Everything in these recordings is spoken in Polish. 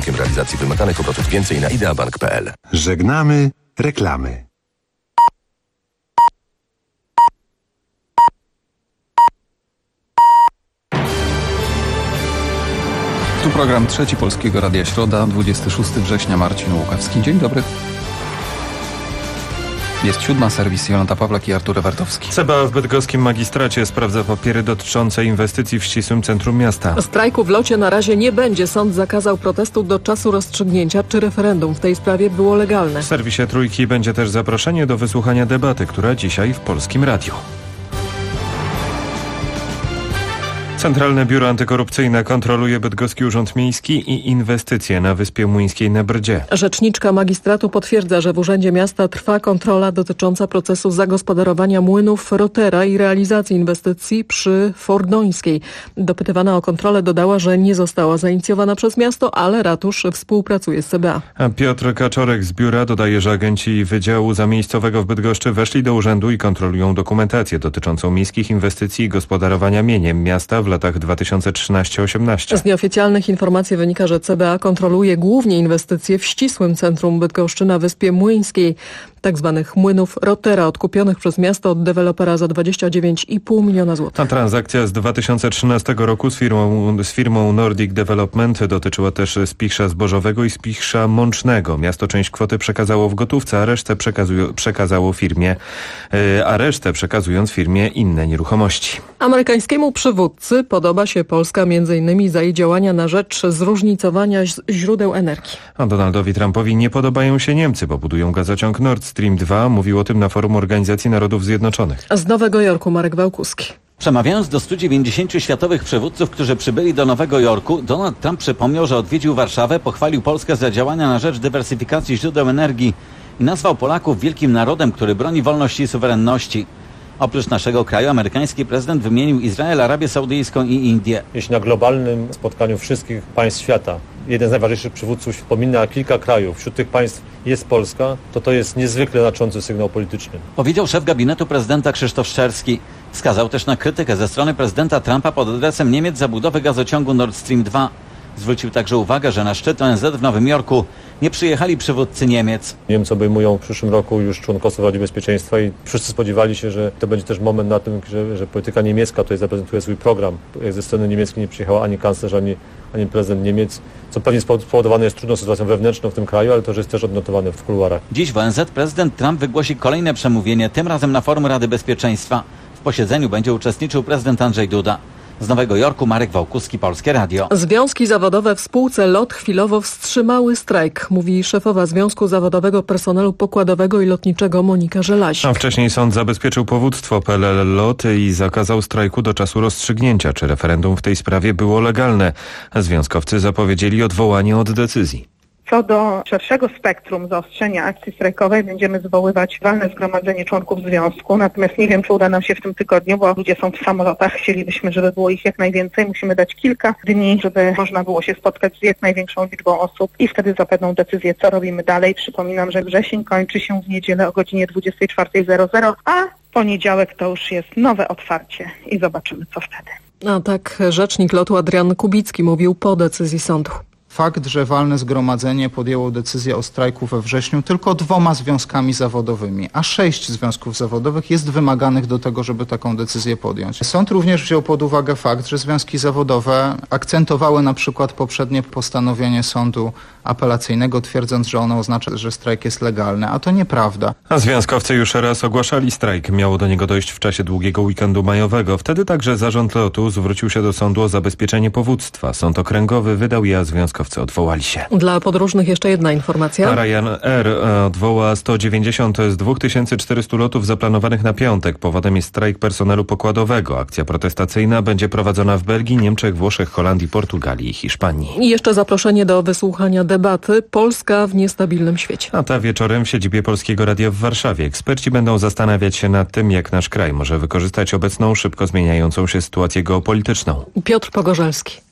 warunkiem realizacji wymaganych obrotów. Więcej na ideabank.pl. Żegnamy reklamy. Tu program Trzeci Polskiego Radia Środa, 26 września, Marcin Łukawski. Dzień dobry. Jest 7, serwis Jolanta Pawlak i Artur Ewartowski. CBA w bydgoskim magistracie sprawdza papiery dotyczące inwestycji w ścisłym centrum miasta. Strajku w locie na razie nie będzie. Sąd zakazał protestu do czasu rozstrzygnięcia, czy referendum w tej sprawie było legalne. W serwisie Trójki będzie też zaproszenie do wysłuchania debaty, która dzisiaj w Polskim Radiu. Centralne Biuro Antykorupcyjne kontroluje Bydgoski Urząd Miejski i inwestycje na Wyspie Młyńskiej na Brdzie. Rzeczniczka magistratu potwierdza, że w Urzędzie Miasta trwa kontrola dotycząca procesu zagospodarowania młynów Rotera i realizacji inwestycji przy Fordońskiej. Dopytywana o kontrolę dodała, że nie została zainicjowana przez miasto, ale ratusz współpracuje z CBA. A Piotr Kaczorek z biura dodaje, że agenci Wydziału Zamiejscowego w Bydgoszczy weszli do urzędu i kontrolują dokumentację dotyczącą miejskich inwestycji i gospodarowania mieniem miasta w latach 2013-18. Z nieoficjalnych informacji wynika, że CBA kontroluje głównie inwestycje w ścisłym centrum Bydgoszczy na Wyspie Młyńskiej, tak zwanych młynów Rotera odkupionych przez miasto od dewelopera za 29,5 miliona złotych. Ta transakcja z 2013 roku z firmą Nordic Development dotyczyła też spichrza zbożowego i spichrza mącznego. Miasto część kwoty przekazało w gotówce, a resztę przekazując firmie inne nieruchomości. Amerykańskiemu przywódcy podoba się Polska m.in. za jej działania na rzecz zróżnicowania źródeł energii. A Donaldowi Trumpowi nie podobają się Niemcy, bo budują gazociąg Nord Stream 2. Mówił o tym na forum Organizacji Narodów Zjednoczonych. Z Nowego Jorku Marek Wałkuski. Przemawiając do 190 światowych przywódców, którzy przybyli do Nowego Jorku, Donald Trump przypomniał, że odwiedził Warszawę, pochwalił Polskę za działania na rzecz dywersyfikacji źródeł energii i nazwał Polaków wielkim narodem, który broni wolności i suwerenności. Oprócz naszego kraju amerykański prezydent wymienił Izrael, Arabię Saudyjską i Indię. Jeśli na globalnym spotkaniu wszystkich państw świata jeden z najważniejszych przywódców wspomina kilka krajów, wśród tych państw jest Polska, to jest niezwykle znaczący sygnał polityczny. Powiedział szef gabinetu prezydenta Krzysztof Szczerski. Wskazał też na krytykę ze strony prezydenta Trumpa pod adresem Niemiec za budowę gazociągu Nord Stream 2. Zwrócił także uwagę, że na szczyt ONZ w Nowym Jorku nie przyjechali przywódcy Niemiec. Niemcy obejmują w przyszłym roku już członkostwo w Radzie Bezpieczeństwa i wszyscy spodziewali się, że to będzie też moment na tym, że polityka niemiecka tutaj zaprezentuje swój program. Jak ze strony niemieckiej nie przyjechała ani kanclerz, ani prezydent Niemiec, co pewnie spowodowane jest trudną sytuacją wewnętrzną w tym kraju, ale to jest też odnotowane w kuluarach. Dziś w ONZ prezydent Trump wygłosi kolejne przemówienie, tym razem na forum Rady Bezpieczeństwa. W posiedzeniu będzie uczestniczył prezydent Andrzej Duda. Z Nowego Jorku Marek Wałkuski, Polskie Radio. Związki zawodowe w spółce LOT chwilowo wstrzymały strajk, mówi szefowa Związku Zawodowego Personelu Pokładowego i Lotniczego Monika Żelazik. A wcześniej sąd zabezpieczył powództwo PLL LOT i zakazał strajku do czasu rozstrzygnięcia, czy referendum w tej sprawie było legalne. Związkowcy zapowiedzieli odwołanie od decyzji. Co do szerszego spektrum zaostrzenia akcji strajkowej będziemy zwoływać walne zgromadzenie członków związku, natomiast nie wiem, czy uda nam się w tym tygodniu, bo ludzie są w samolotach, chcielibyśmy, żeby było ich jak najwięcej, musimy dać kilka dni, żeby można było się spotkać z jak największą liczbą osób i wtedy zapadną decyzję, co robimy dalej. Przypominam, że wrzesień kończy się w niedzielę o godzinie 24:00, a poniedziałek to już jest nowe otwarcie i zobaczymy, co wtedy. A tak rzecznik LOT-u Adrian Kubicki mówił po decyzji sądu. Fakt, że walne zgromadzenie podjęło decyzję o strajku we wrześniu tylko 2 związkami zawodowymi, a 6 związków zawodowych jest wymaganych do tego, żeby taką decyzję podjąć. Sąd również wziął pod uwagę fakt, że związki zawodowe akcentowały na przykład poprzednie postanowienie sądu apelacyjnego, twierdząc, że ono oznacza, że strajk jest legalny, a to nieprawda. A związkowcy już raz ogłaszali strajk. Miało do niego dojść w czasie długiego weekendu majowego. Wtedy także zarząd LOT-u zwrócił się do sądu o zabezpieczenie powództwa. Sąd okręgowy wydał je, a związkowcy odwołali się. Dla podróżnych jeszcze jedna informacja. Ryanair odwoła 190 z 2400 lotów zaplanowanych na piątek. Powodem jest strajk personelu pokładowego. Akcja protestacyjna będzie prowadzona w Belgii, Niemczech, Włoszech, Holandii, Portugalii i Hiszpanii. I jeszcze zaproszenie do wysłuchania debaty Polska w niestabilnym świecie. A ta wieczorem w siedzibie Polskiego Radia w Warszawie. Eksperci będą zastanawiać się nad tym, jak nasz kraj może wykorzystać obecną, szybko zmieniającą się sytuację geopolityczną. Piotr Pogorzelski.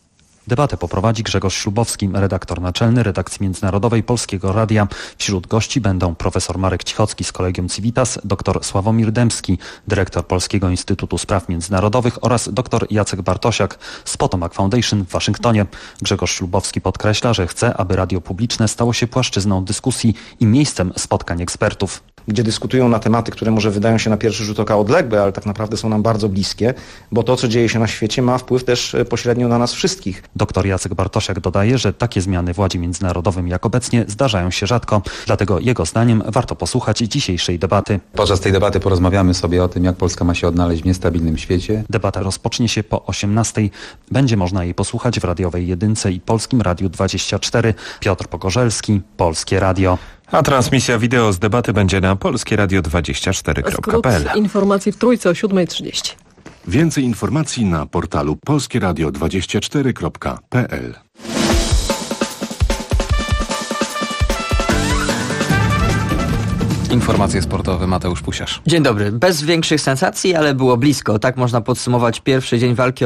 Debatę poprowadzi Grzegorz Ślubowski, redaktor naczelny redakcji międzynarodowej Polskiego Radia. Wśród gości będą profesor Marek Cichocki z Collegium Civitas, dr Sławomir Dębski, dyrektor Polskiego Instytutu Spraw Międzynarodowych oraz dr Jacek Bartosiak z Potomac Foundation w Waszyngtonie. Grzegorz Ślubowski podkreśla, że chce, aby radio publiczne stało się płaszczyzną dyskusji i miejscem spotkań ekspertów. Gdzie dyskutują na tematy, które może wydają się na pierwszy rzut oka odległe, ale tak naprawdę są nam bardzo bliskie, bo to, co dzieje się na świecie, ma wpływ też pośrednio na nas wszystkich. Dr Jacek Bartosiak dodaje, że takie zmiany w ładzie międzynarodowym jak obecnie zdarzają się rzadko. Dlatego jego zdaniem warto posłuchać dzisiejszej debaty. Podczas tej debaty porozmawiamy sobie o tym, jak Polska ma się odnaleźć w niestabilnym świecie. Debata rozpocznie się po 18:00. Będzie można jej posłuchać w radiowej Jedynce i Polskim Radiu 24. Piotr Pogorzelski, Polskie Radio. A transmisja wideo z debaty będzie na polskieradio24.pl. Skrót informacji w Trójce o 7:30. Więcej informacji na portalu polskieradio24.pl. Informacje sportowe, Mateusz Pusiarz. Dzień dobry. Bez większych sensacji, ale było blisko. Tak można podsumować pierwszy dzień walki o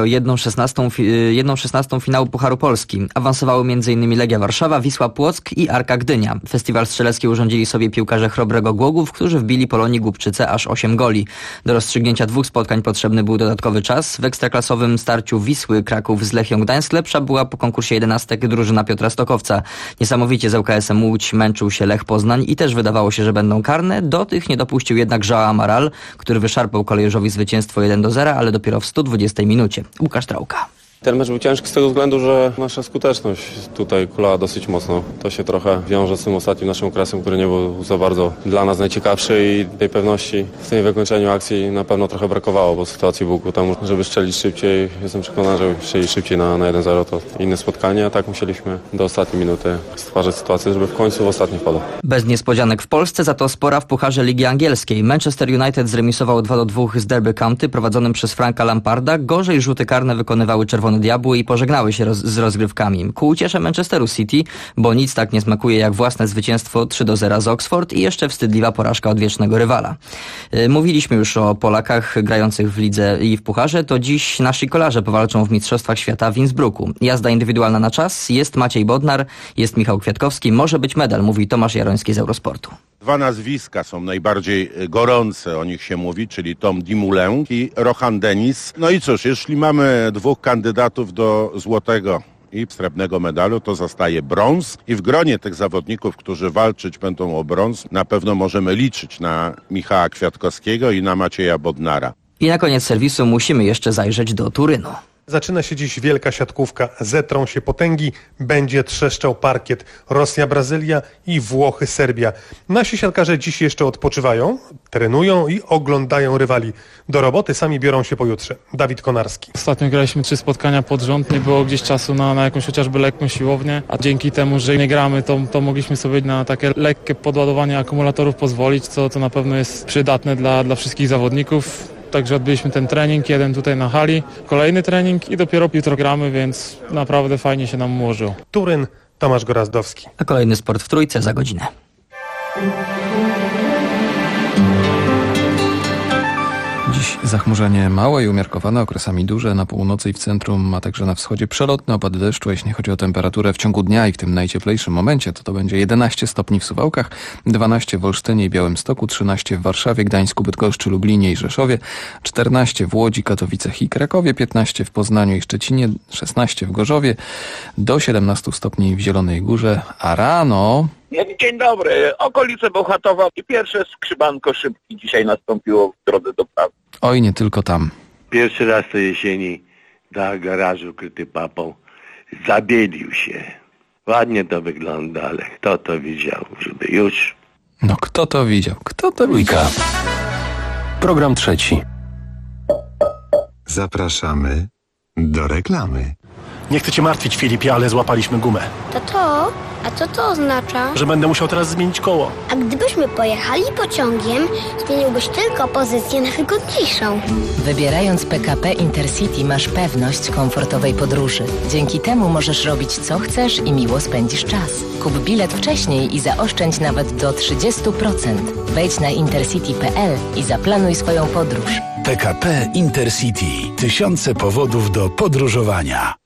1/16 finału Pucharu Polski. Awansowały m.in. Legia Warszawa, Wisła Płock i Arka Gdynia. Festiwal strzelecki urządzili sobie piłkarze Chrobrego Głogów, którzy wbili Polonii Głubczyce aż 8 goli. Do rozstrzygnięcia 2 spotkań potrzebny był dodatkowy czas. W ekstraklasowym starciu Wisły Kraków z Lechią Gdańsk lepsza była po konkursie 11 drużyna Piotra Stokowca. Niesamowicie z ŁKS-em Łódź męczył się Lech Poznań i też wydawało się, że będą karne. Do tych nie dopuścił jednak João Amaral, który wyszarpał kolejorzowi zwycięstwo 1-0, ale dopiero w 120 minucie. Łukasz Trałka. Ten mecz był ciężki z tego względu, że nasza skuteczność tutaj kulała dosyć mocno. To się trochę wiąże z tym ostatnim naszym okresem, który nie był za bardzo dla nas najciekawszy i tej pewności w tym wykończeniu akcji na pewno trochę brakowało, bo sytuacji był ku temu, żeby strzelić szybciej. Jestem przekonany, że strzelić szybciej na 1-0 to inne spotkanie, a tak musieliśmy do ostatniej minuty stwarzać sytuację, żeby w końcu w ostatni wpadł. Bez niespodzianek w Polsce, za to spora w Pucharze Ligi Angielskiej. Manchester United zremisował 2-2 z Derby County prowadzonym przez Franka Lamparda. Gorzej rzuty karne wykonywały Czerwone Diabły i pożegnały się z rozgrywkami. Ku uciesze Manchesteru City, bo nic tak nie smakuje jak własne zwycięstwo 3-0 z Oxford i jeszcze wstydliwa porażka od wiecznego rywala. Mówiliśmy już o Polakach grających w lidze i w Pucharze, to dziś nasi kolarze powalczą w Mistrzostwach Świata w Innsbrucku. Jazda indywidualna na czas, jest Maciej Bodnar, jest Michał Kwiatkowski, może być medal, mówi Tomasz Jaroński z Eurosportu. 2 nazwiska są najbardziej gorące, o nich się mówi, czyli Tom Dumoulin i Rohan Dennis. No i cóż, jeśli mamy 2 kandydatów do złotego i srebrnego medalu, to zostaje brąz i w gronie tych zawodników, którzy walczyć będą o brąz, na pewno możemy liczyć na Michała Kwiatkowskiego i na Macieja Bodnara. I na koniec serwisu musimy jeszcze zajrzeć do Turynu. Zaczyna się dziś wielka siatkówka. Zetrą się potęgi, będzie trzeszczał parkiet. Rosja, Brazylia i Włochy, Serbia. Nasi siatkarze dziś jeszcze odpoczywają, trenują i oglądają rywali. Do roboty sami biorą się pojutrze. Dawid Konarski. Ostatnio graliśmy 3 spotkania pod rząd, nie było gdzieś czasu na jakąś chociażby lekką siłownię, a dzięki temu, że nie gramy, to mogliśmy sobie na takie lekkie podładowanie akumulatorów pozwolić, co to na pewno jest przydatne dla wszystkich zawodników. Także odbyliśmy ten trening, jeden tutaj na hali, kolejny trening i dopiero jutro gramy, więc naprawdę fajnie się nam ułożyło. Turyn, Tomasz Gorazdowski. A kolejny sport w Trójce za godzinę. Dziś zachmurzenie małe i umiarkowane, okresami duże na północy i w centrum, a także na wschodzie przelotne opady deszczu. Jeśli chodzi o temperaturę w ciągu dnia i w tym najcieplejszym momencie, to będzie 11 stopni w Suwałkach, 12 w Olsztynie i Białymstoku, 13 w Warszawie, Gdańsku, Bydgoszczy, Lublinie i Rzeszowie, 14 w Łodzi, Katowicach i Krakowie, 15 w Poznaniu i Szczecinie, 16 w Gorzowie, do 17 stopni w Zielonej Górze, a rano... Dzień dobry, okolice Bełchatowa i pierwsze skrzybanko szybki dzisiaj nastąpiło w drodze do pracy. Oj, nie tylko tam. Pierwszy raz to jesieni do garażu kryty papą zabielił się. Ładnie to wygląda, ale kto to widział, żeby już... No kto to widział? Kto to widział? Program trzeci. Zapraszamy do reklamy. Nie chcę cię martwić, Filipie, ale złapaliśmy gumę. To? A co to oznacza? Że będę musiał teraz zmienić koło. A gdybyśmy pojechali pociągiem, zmieniłbyś tylko pozycję na wygodniejszą. Wybierając PKP Intercity masz pewność komfortowej podróży. Dzięki temu możesz robić co chcesz i miło spędzisz czas. Kup bilet wcześniej i zaoszczędź nawet do 30%. Wejdź na intercity.pl i zaplanuj swoją podróż. PKP Intercity. Tysiące powodów do podróżowania.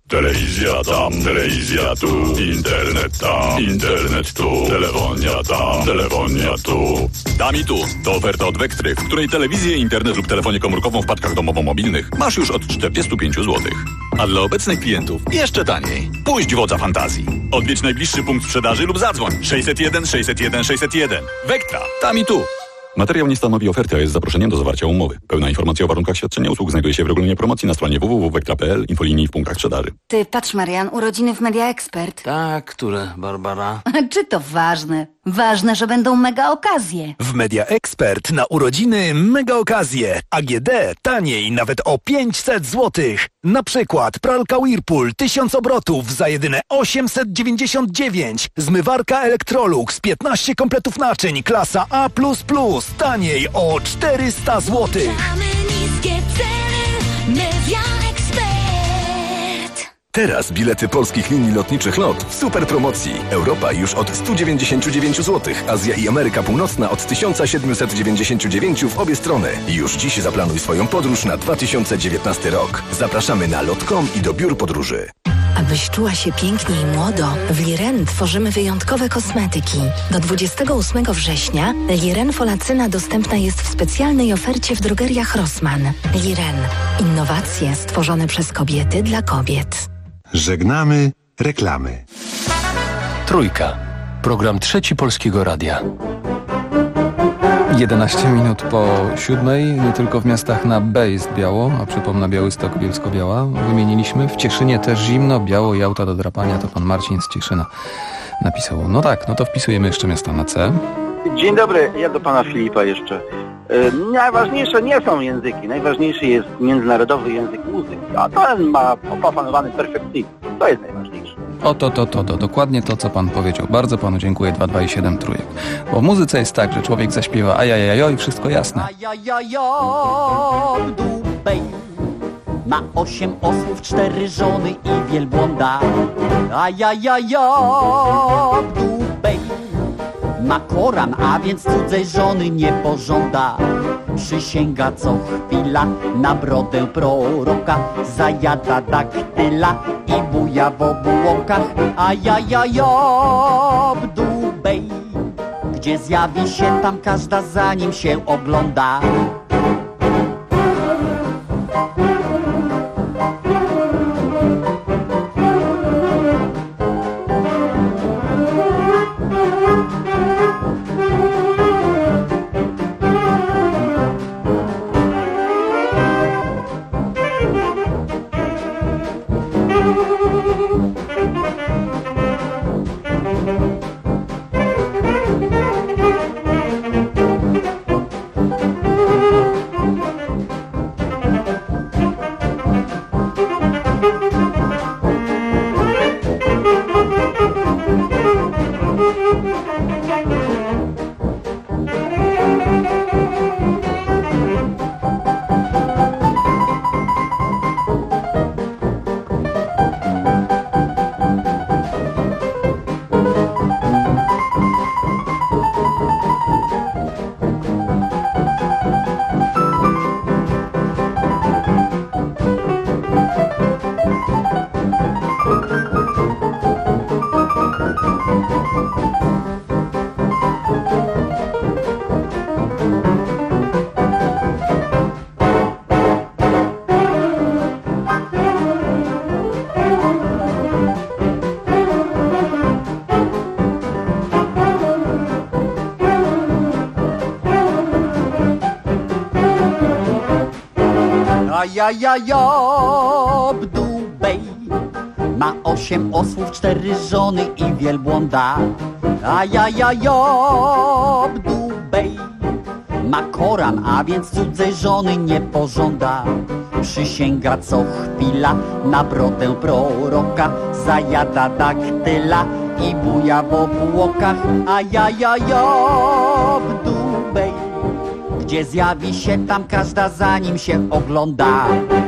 Telewizja tam, telewizja tu, internet tam, internet tu, telefonia tam, telefonia tu. Tam i tu. To oferta od Vectry, w której telewizję, internet lub telefonię komórkową w paczkach domowo-mobilnych masz już od 45 zł. A dla obecnych klientów jeszcze taniej. Puść wodza fantazji. Odwiedź najbliższy punkt sprzedaży lub zadzwoń 601 601 601. Vectra. Tam i tu. Materiał nie stanowi oferty, a jest zaproszeniem do zawarcia umowy. Pełna informacja o warunkach świadczenia usług znajduje się w regulaminie promocji na stronie www.vectra.pl, infolinii w punktach sprzedaży. Ty, patrz Marian, urodziny w Media Expert. Tak, które, Barbara? Czy to ważne? Ważne, że będą mega okazje. W Media Expert na urodziny mega okazje. AGD taniej nawet o 500 zł. Na przykład pralka Whirlpool 1000 obrotów za jedyne 899. Zmywarka Electrolux 15 kompletów naczyń klasa A++ taniej o 400 zł. Mamy niskie ceny, Media Expert. Teraz bilety polskich linii lotniczych LOT w super promocji. Europa już od 199 zł, Azja i Ameryka Północna od 1799 w obie strony. Już dziś zaplanuj swoją podróż na 2019 rok. Zapraszamy na lot.com i do biur podróży. Abyś czuła się pięknie i młodo, w Liren tworzymy wyjątkowe kosmetyki. Do 28 września Liren Folacyna dostępna jest w specjalnej ofercie w drogeriach Rossmann. Liren. Innowacje stworzone przez kobiety dla kobiet. Żegnamy reklamy. Trójka. Program trzeci Polskiego Radia. 11 minut po 7. Nie tylko w miastach na B jest biało, a przypomnę Białystok, Bielsko-Biała. Wymieniliśmy. W Cieszynie też zimno, biało i auta do drapania. To pan Marcin z Cieszyna napisał. No tak, no to wpisujemy jeszcze miasta na C. Dzień dobry, ja do pana Filipa jeszcze. Najważniejsze nie są języki, najważniejszy jest międzynarodowy język muzyki, a ten ma opanowany perfekcyjnie. To jest najważniejsze. To, dokładnie to, co pan powiedział. Bardzo panu dziękuję, 227 trójek. Bo w muzyce jest tak, że człowiek zaśpiewa ajajajo i wszystko jasne. Dubej ma 8 osłów, 4 żony i wielbłąda. Dubej ma Koran, a więc cudzej żony nie pożąda. Przysięga co chwila na brodę proroka, zajada daktyla i buja w obłokach. Dubej, gdzie zjawi się, tam każda za nim się ogląda. Dubej ma 8 osłów, 4 żony i wielbłąda. Dubej ma Koran, a więc cudzej żony nie pożąda. Przysięga co chwila na brodę proroka, zajada daktyla i buja w obłokach. Dubej, gdzie zjawi się, tam każda za nim się ogląda.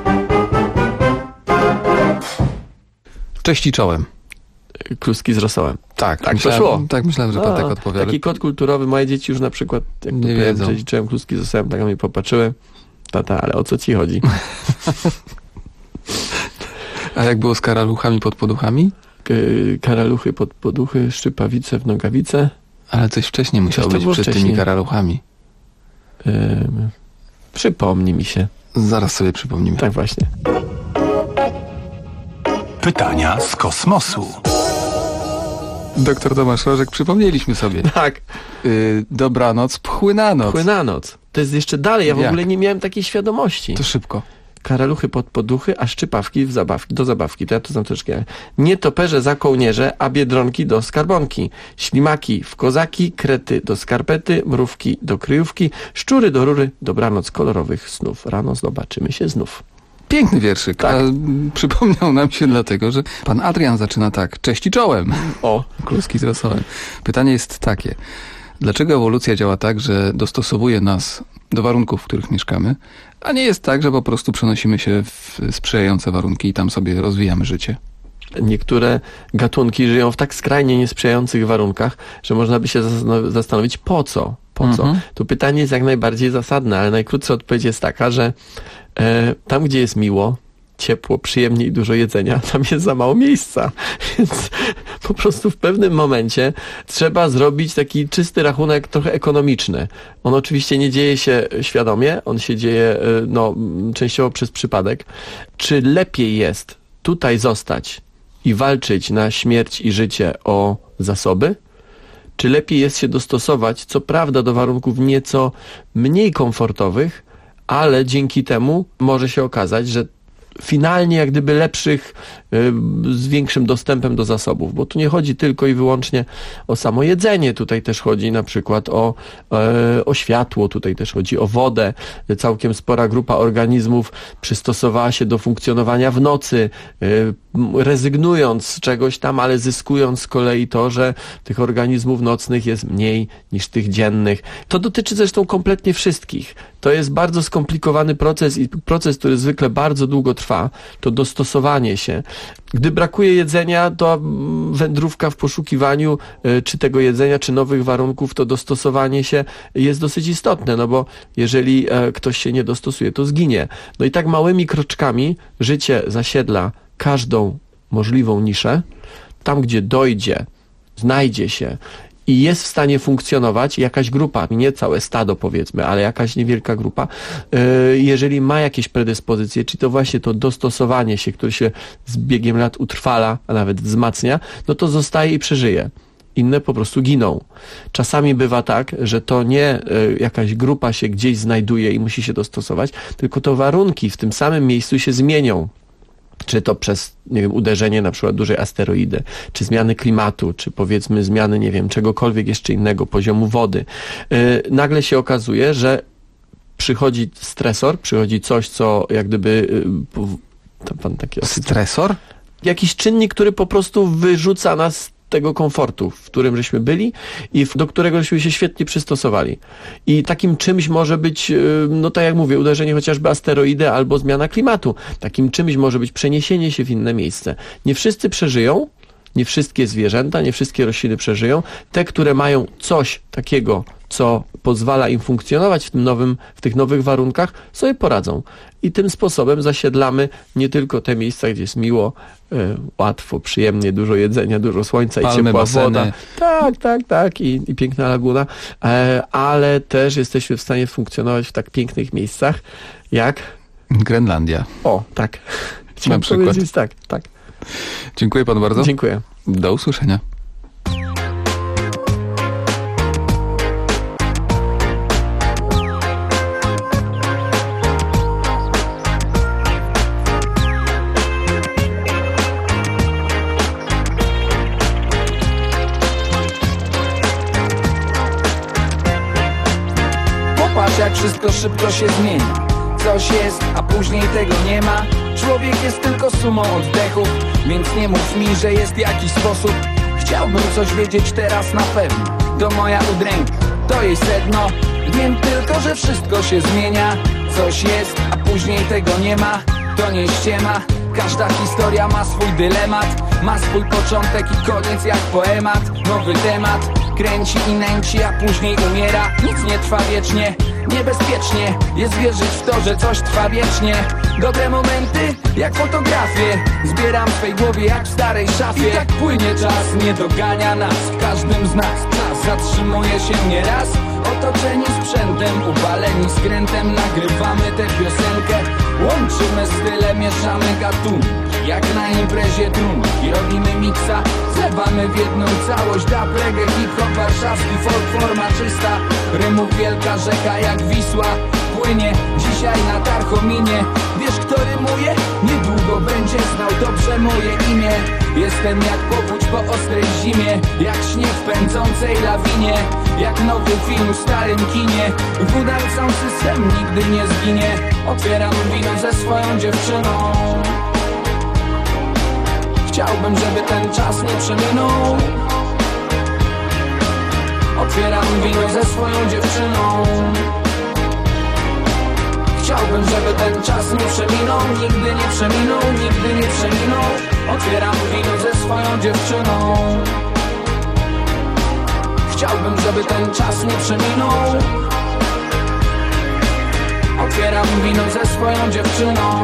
Cześć i czołem. Kluski z rosołem. Tak myślałem, poszło. Tak myślałem, że pan tak odpowiada. Taki kod kulturowy, moje dzieci już na przykład, jak nie wiedzą, że liczyłem kluski z rosołem, tak na mnie popatrzyły. Tata, ale o co ci chodzi? A jak było z karaluchami pod poduchami? Karaluchy pod poduchy, szczypawice w nogawice. Ale coś wcześniej musiało być przed wcześniej. tymi karaluchami. Przypomni mi się. Zaraz sobie przypomnimy. Tak właśnie. Pytania z kosmosu. Doktor Tomasz Rożek, przypomnieliśmy sobie. Tak. Dobranoc, pchły na noc. Pchły na noc. To jest jeszcze dalej, ja w ogóle nie miałem takiej świadomości. To szybko. Karaluchy pod poduchy, a szczypawki do zabawki. To ja to znam troszkę. Nietoperze za kołnierze, a biedronki do skarbonki. Ślimaki w kozaki, krety do skarpety, mrówki do kryjówki, szczury do rury, dobranoc kolorowych snów. Rano zobaczymy się znów. Piękny wierszyk, tak. A przypomniał nam się dlatego, że pan Adrian zaczyna tak. Cześć i czołem. O, kluski z rosołem. Pytanie jest takie. Dlaczego ewolucja działa tak, że dostosowuje nas do warunków, w których mieszkamy, a nie jest tak, że po prostu przenosimy się w sprzyjające warunki i tam sobie rozwijamy życie? Niektóre gatunki żyją w tak skrajnie niesprzyjających warunkach, że można by się zastanowić po co? Po co? Tu pytanie jest jak najbardziej zasadne, ale najkrótsza odpowiedź jest taka, że tam, gdzie jest miło, ciepło, przyjemnie i dużo jedzenia, tam jest za mało miejsca. Więc po prostu w pewnym momencie trzeba zrobić taki czysty rachunek trochę ekonomiczny. On oczywiście nie dzieje się świadomie, on się dzieje częściowo przez przypadek. Czy lepiej jest tutaj zostać i walczyć na śmierć i życie o zasoby? Czy lepiej jest się dostosować, co prawda, do warunków nieco mniej komfortowych, ale dzięki temu może się okazać, że finalnie jak gdyby lepszych, z większym dostępem do zasobów, bo tu nie chodzi tylko i wyłącznie o samo jedzenie, tutaj też chodzi na przykład o światło, tutaj też chodzi o wodę. Całkiem spora grupa organizmów przystosowała się do funkcjonowania w nocy, rezygnując z czegoś tam, ale zyskując z kolei to, że tych organizmów nocnych jest mniej niż tych dziennych. To dotyczy zresztą kompletnie wszystkich. To jest bardzo skomplikowany proces i proces, który zwykle bardzo długo trwa, to dostosowanie się. Gdy brakuje jedzenia, to wędrówka w poszukiwaniu czy tego jedzenia, czy nowych warunków, to dostosowanie się jest dosyć istotne, no bo jeżeli ktoś się nie dostosuje, to zginie. No i tak małymi kroczkami życie zasiedla każdą możliwą niszę. Tam, gdzie dojdzie, znajdzie się i jest w stanie funkcjonować jakaś grupa, nie całe stado powiedzmy, ale jakaś niewielka grupa, jeżeli ma jakieś predyspozycje, czy to właśnie to dostosowanie się, które się z biegiem lat utrwala, a nawet wzmacnia, no to zostaje i przeżyje. Inne po prostu giną. Czasami bywa tak, że to nie jakaś grupa się gdzieś znajduje i musi się dostosować, tylko to warunki w tym samym miejscu się zmienią. Czy to przez, nie wiem, uderzenie na przykład dużej asteroidy, czy zmiany klimatu, czy powiedzmy zmiany, nie wiem, czegokolwiek jeszcze innego, poziomu wody. Nagle się okazuje, że przychodzi stresor, przychodzi coś, co jak gdyby... pan taki stresor? Jakiś czynnik, który po prostu wyrzuca nas z tego komfortu, w którym żeśmy byli i do którego żeśmy się świetnie przystosowali. I takim czymś może być, no tak jak mówię, uderzenie chociażby asteroidy albo zmiana klimatu. Takim czymś może być przeniesienie się w inne miejsce. Nie wszyscy przeżyją, nie wszystkie zwierzęta, nie wszystkie rośliny przeżyją. Te, które mają coś takiego, co pozwala im funkcjonować w tych nowych warunkach, sobie poradzą. I tym sposobem zasiedlamy nie tylko te miejsca, gdzie jest miło, łatwo, przyjemnie, dużo jedzenia, dużo słońca i ciepła woda. Tak. I piękna laguna. Ale też jesteśmy w stanie funkcjonować w tak pięknych miejscach, jak... Grenlandia. O, tak. Na przykład. Tak. Dziękuję panu bardzo. Dziękuję. Do usłyszenia. Popatrz, jak wszystko szybko się zmienia. Coś jest, a później tego nie ma. Człowiek jest tylko sumą oddechów, więc nie mów mi, że jest jakiś sposób. Chciałbym coś wiedzieć teraz na pewno. To moja udręka, to jej sedno. Wiem tylko, że wszystko się zmienia. Coś jest, a później tego nie ma. To nie ściema. Każda historia ma swój dylemat. Ma swój początek i koniec jak poemat. Nowy temat kręci i nęci, a później umiera. Nic nie trwa wiecznie. Niebezpiecznie jest wierzyć w to, że coś trwa wiecznie. Dobre momenty, jak fotografie, zbieram w swej głowie jak w starej szafie. I tak płynie czas, nie dogania nas. W każdym z nas czas zatrzymuje się nieraz. Otoczeni sprzętem, uwaleni skrętem, nagrywamy tę piosenkę. Łączymy style, mieszamy gatunki, jak na imprezie trunki. Robimy miksa, zlewamy w jedną całość. Dub, reggae, hip-hop, warszawski folk, forma czysta. Rymów wielka rzeka jak Wisła płynie dzisiaj na Tarchominie. Wiesz, kto rymuje? Niedługo będzie znał dobrze moje imię. Jestem jak powódź po ostrej zimie, jak śnieg w pędzącej lawinie, jak nowy film w starym kinie. Wudalcą system nigdy nie zginie. Otwieram wino ze swoją dziewczyną. Chciałbym, żeby ten czas nie przeminął. Otwieram wino ze swoją dziewczyną. Chciałbym, żeby ten czas nie przeminął. Nigdy nie przeminął, nigdy nie przeminął. Otwieram wino ze swoją dziewczyną. Chciałbym, żeby ten czas nie przeminął. Otwieram wino ze swoją dziewczyną.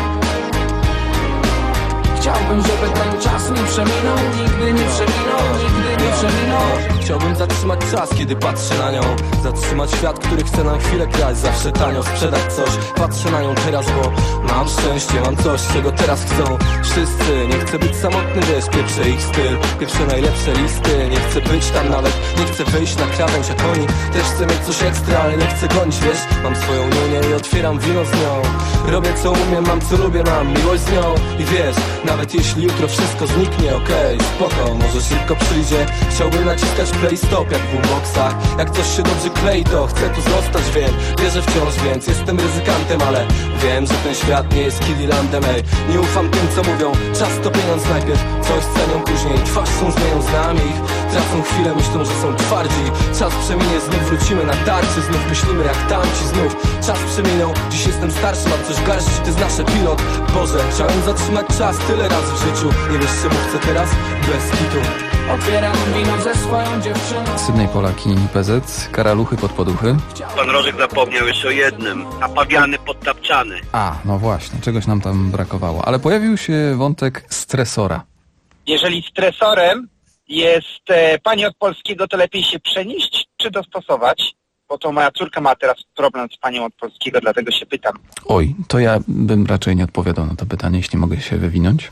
Chciałbym, żeby ten czas nie przeminął. Nigdy nie przeminął, nigdy nie przeminął. Chciałbym zatrzymać czas, kiedy patrzę na nią. Zatrzymać świat, który chce na chwilę grać. Zawsze tanio sprzedać coś. Patrzę na nią teraz, bo mam szczęście, mam coś, czego teraz chcą wszyscy. Nie chcę być samotny, wiesz, pieprzę ich styl, pieprzę najlepsze listy. Nie chcę być tam nawet, nie chcę wyjść na krawędź jak oni. Też chcę mieć coś ekstra, ale nie chcę gonić, wiesz. Mam swoją niunię i otwieram wino z nią. Robię co umiem, mam co lubię, mam miłość z nią. I wiesz, nawet jeśli jutro wszystko zniknie, okej, spoko, może szybko przyjdzie. Chciałbym naciskać play stop jak w boomboxach. Jak coś się dobrze klei, to chcę tu zostać, wiem. Wierzę wciąż, więc jestem ryzykantem, ale wiem, że ten świat nie jest Killilandem, ej. Nie ufam tym, co mówią. Czas to pieniądz najpierw, coś cenią później. Twarz są zmienią, znam ich. Tracą chwilę, myślą, że są twardzi. Czas przeminie, znów wrócimy na tarczy. Znów myślimy jak tamci, znów czas przeminął. Dziś jestem starszy, mam coś w garści, ty znasz pilot. Boże, chciałem zatrzymać czas tyle razy w życiu. Nie wiesz, czemu chcę teraz? Bez kitu. Otwieram wino ze swoją dziewczyną. Sydney Polak i PZ, karaluchy pod poduchy. Pan Rożek zapomniał jeszcze o jednym. Napawiany, podtapczany. A, no właśnie, czegoś nam tam brakowało. Ale pojawił się wątek stresora. Jeżeli stresorem jest pani od polskiego, to lepiej się przenieść czy dostosować? Bo to moja córka ma teraz problem z panią od polskiego, dlatego się pytam. Oj, to ja bym raczej nie odpowiadał na to pytanie, jeśli mogę się wywinąć.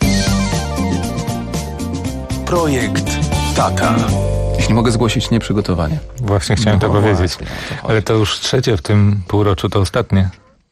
Projekt Tata. Jeśli mogę zgłosić nieprzygotowanie. Właśnie chciałem to powiedzieć. Ale to już trzecie w tym półroczu, to ostatnie.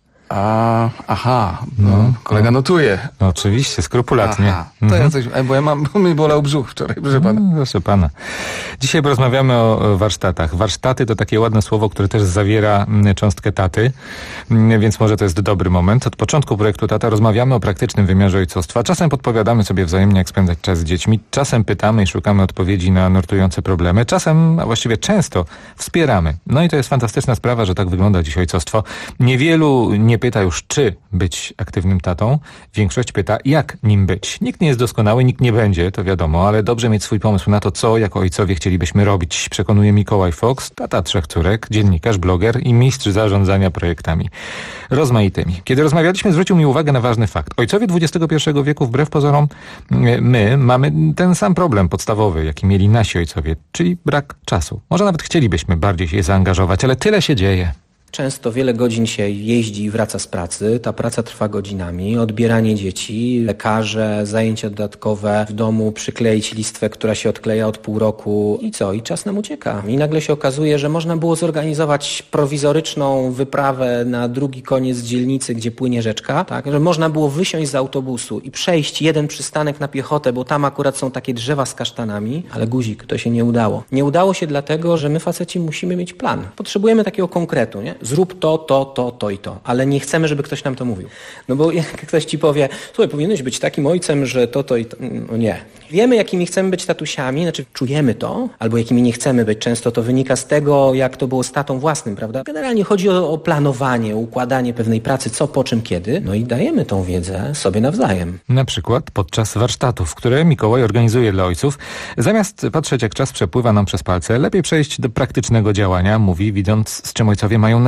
Kolega notuje. No oczywiście, skrupulatnie. To ja coś, bo mi bolał brzuch wczoraj, proszę pana. Proszę pana. Dzisiaj porozmawiamy o warsztatach. Warsztaty to takie ładne słowo, które też zawiera cząstkę taty, więc może to jest dobry moment. Od początku projektu Tata rozmawiamy o praktycznym wymiarze ojcostwa. Czasem podpowiadamy sobie wzajemnie, jak spędzać czas z dziećmi. Czasem pytamy i szukamy odpowiedzi na nurtujące problemy. Czasem, a właściwie często, wspieramy. No i to jest fantastyczna sprawa, że tak wygląda dziś ojcostwo. Niewielu nie pyta już, czy być aktywnym tatą. Większość pyta, jak nim być. Nikt nie jest doskonały, nikt nie będzie, to wiadomo, ale dobrze mieć swój pomysł na to, co jako ojcowie chcielibyśmy robić. Przekonuje Mikołaj Fox, tata 3 córek, dziennikarz, bloger i mistrz zarządzania projektami rozmaitymi. Kiedy rozmawialiśmy, zwrócił mi uwagę na ważny fakt. Ojcowie XXI wieku, wbrew pozorom, my mamy ten sam problem podstawowy, jaki mieli nasi ojcowie, czyli brak czasu. Może nawet chcielibyśmy bardziej się zaangażować, ale tyle się dzieje. Często wiele godzin się jeździ i wraca z pracy. Ta praca trwa godzinami. Odbieranie dzieci, lekarze, zajęcia dodatkowe w domu, przykleić listwę, która się odkleja od pół roku i co? I czas nam ucieka. I nagle się okazuje, że można było zorganizować prowizoryczną wyprawę na drugi koniec dzielnicy, gdzie płynie rzeczka, tak? Że można było wysiąść z autobusu i przejść jeden przystanek na piechotę, bo tam akurat są takie drzewa z kasztanami, ale guzik, to się nie udało. Nie udało się dlatego, że my faceci musimy mieć plan. Potrzebujemy takiego konkretu, nie? Zrób to i to. Ale nie chcemy, żeby ktoś nam to mówił. No bo jak ktoś ci powie, słuchaj, powinieneś być takim ojcem, że to i to. No nie. Wiemy, jakimi chcemy być tatusiami, znaczy czujemy to, albo jakimi nie chcemy być. Często to wynika z tego, jak to było z tatą własnym, prawda? Generalnie chodzi o planowanie, o układanie pewnej pracy, co, po czym, kiedy. No i dajemy tą wiedzę sobie nawzajem. Na przykład podczas warsztatów, które Mikołaj organizuje dla ojców. Zamiast patrzeć, jak czas przepływa nam przez palce, lepiej przejść do praktycznego działania, mówi, widząc, z czym ojcowie mają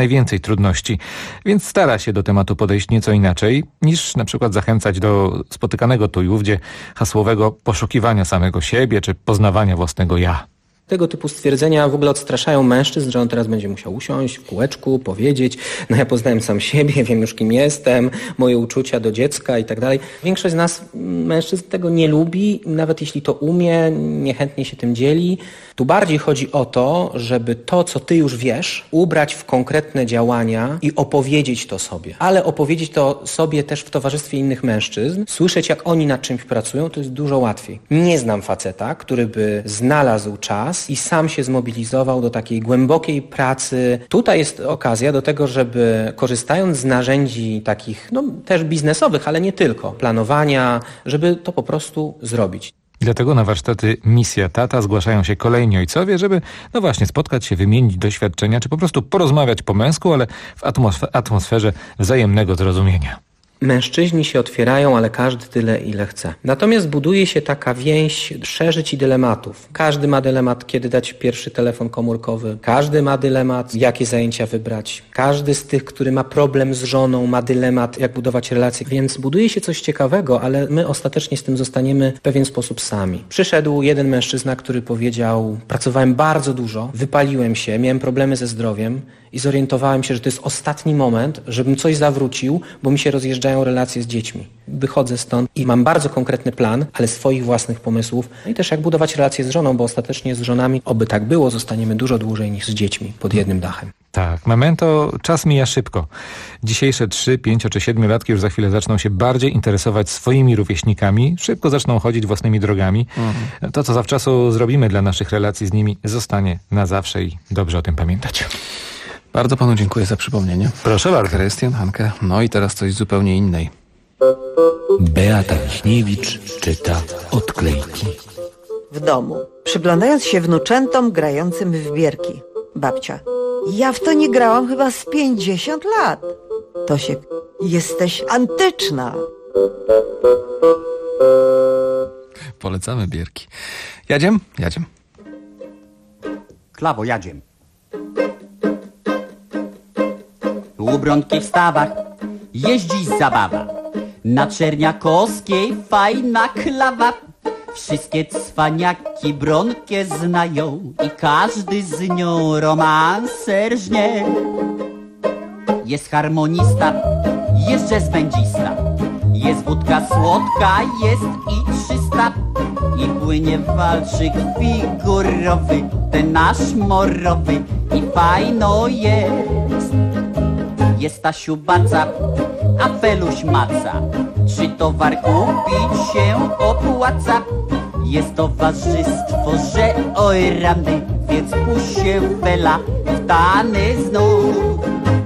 najwięcej trudności, więc stara się do tematu podejść nieco inaczej, niż na przykład zachęcać do spotykanego tu i ówdzie hasłowego poszukiwania samego siebie, czy poznawania własnego ja. Tego typu stwierdzenia w ogóle odstraszają mężczyzn, że on teraz będzie musiał usiąść w kółeczku, powiedzieć, no ja poznałem sam siebie, wiem już kim jestem, moje uczucia do dziecka i tak dalej. Większość z nas, mężczyzn, tego nie lubi, nawet jeśli to umie, niechętnie się tym dzieli. Tu bardziej chodzi o to, żeby to, co ty już wiesz, ubrać w konkretne działania i opowiedzieć to sobie. Ale opowiedzieć to sobie też w towarzystwie innych mężczyzn, słyszeć jak oni nad czymś pracują, to jest dużo łatwiej. Nie znam faceta, który by znalazł czas i sam się zmobilizował do takiej głębokiej pracy. Tutaj jest okazja do tego, żeby korzystając z narzędzi takich, no też biznesowych, ale nie tylko, planowania, żeby to po prostu zrobić. Dlatego na warsztaty Misja Tata zgłaszają się kolejni ojcowie, żeby no właśnie spotkać się, wymienić doświadczenia, czy po prostu porozmawiać po męsku, ale w atmosferze wzajemnego zrozumienia. Mężczyźni się otwierają, ale każdy tyle, ile chce. Natomiast buduje się taka więź przeżyć i dylematów. Każdy ma dylemat, kiedy dać pierwszy telefon komórkowy. Każdy ma dylemat, jakie zajęcia wybrać. Każdy z tych, który ma problem z żoną, ma dylemat, jak budować relacje. Więc buduje się coś ciekawego, ale my ostatecznie z tym zostaniemy w pewien sposób sami. Przyszedł jeden mężczyzna, który powiedział: pracowałem bardzo dużo, wypaliłem się, miałem problemy ze zdrowiem i zorientowałem się, że to jest ostatni moment, żebym coś zawrócił, bo mi się rozjeżdżają relacje z dziećmi. Wychodzę stąd i mam bardzo konkretny plan, ale swoich własnych pomysłów. No i też jak budować relacje z żoną, bo ostatecznie z żonami, oby tak było, zostaniemy dużo dłużej niż z dziećmi pod jednym dachem. Tak, memento, czas mija szybko. Dzisiejsze 3, 5 czy 7-latki już za chwilę zaczną się bardziej interesować swoimi rówieśnikami, szybko zaczną chodzić własnymi drogami. To, co zawczasu zrobimy dla naszych relacji z nimi, zostanie na zawsze i dobrze o tym pamiętać. Bardzo panu dziękuję za przypomnienie. Proszę bardzo. Krystian, Hankę. No i teraz coś zupełnie innej. Beata Michniewicz czyta odklejki. W domu, przyglądając się wnuczętom grającym w bierki. Babcia: ja w to nie grałam chyba z 50 lat. Tosiek: jesteś antyczna. Polecamy bierki. Jadziem? Jadziem. Klawo, jadziem. U Bronki w stawach jeździ zabawa. Na Czerniakowskiej fajna klawa. Wszystkie cwaniaki Bronkę znają i każdy z nią romanser żnie. Jest harmonista, jest jazzbędzista, jest wódka słodka, jest i 300. I płynie walczyk figurowy, ten nasz morowy i fajno jest. Jest Stasiu baca, a Feluś maca, czy towar kupić się opłaca? Jest towarzystwo, że oj rany, więc puść się Fela w tany znów.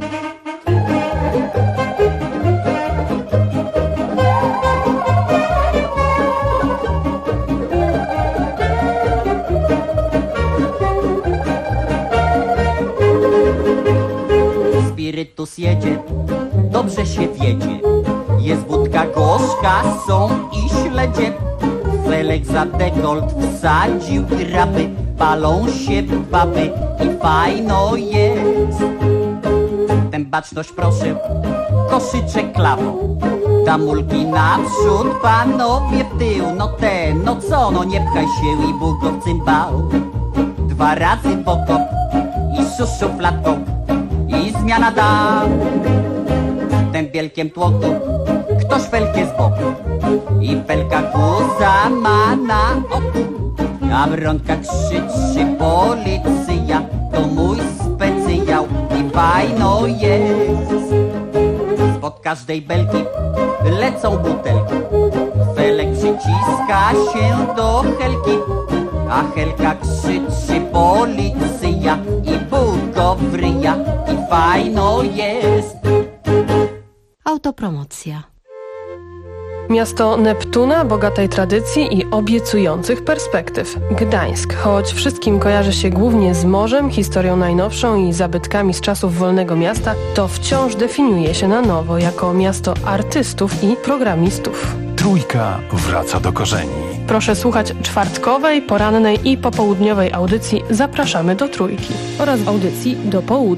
Spirytus jedzie, dobrze się wiedzie. Jest wódka gorzka, są i śledzie. Felek za dekolt wsadził graby, palą się baby i fajno jest. Tę baczność proszę, koszyczek klawą. Tamulki naprzód, panowie w tył. No te, no co, no nie pchaj się i Bóg go w cymbał. 2 razy w okop i szufladką i zmiana dam. Tym wielkiem tłoku ktoś felkę z boku i felka guza ma na oku. A Bronka krzyczy: policja, to mój specjał i fajno jest. Spod każdej belki lecą butelki. Felek przyciska się do Helki, a Helka krzyczy: policja i Bóg go wryja i fajno jest. Autopromocja. Miasto Neptuna, bogatej tradycji i obiecujących perspektyw. Gdańsk, choć wszystkim kojarzy się głównie z morzem, historią najnowszą i zabytkami z czasów wolnego miasta, to wciąż definiuje się na nowo jako miasto artystów i programistów. Trójka wraca do korzeni. Proszę słuchać czwartkowej, porannej i popołudniowej audycji Zapraszamy do Trójki oraz audycji Do Południa.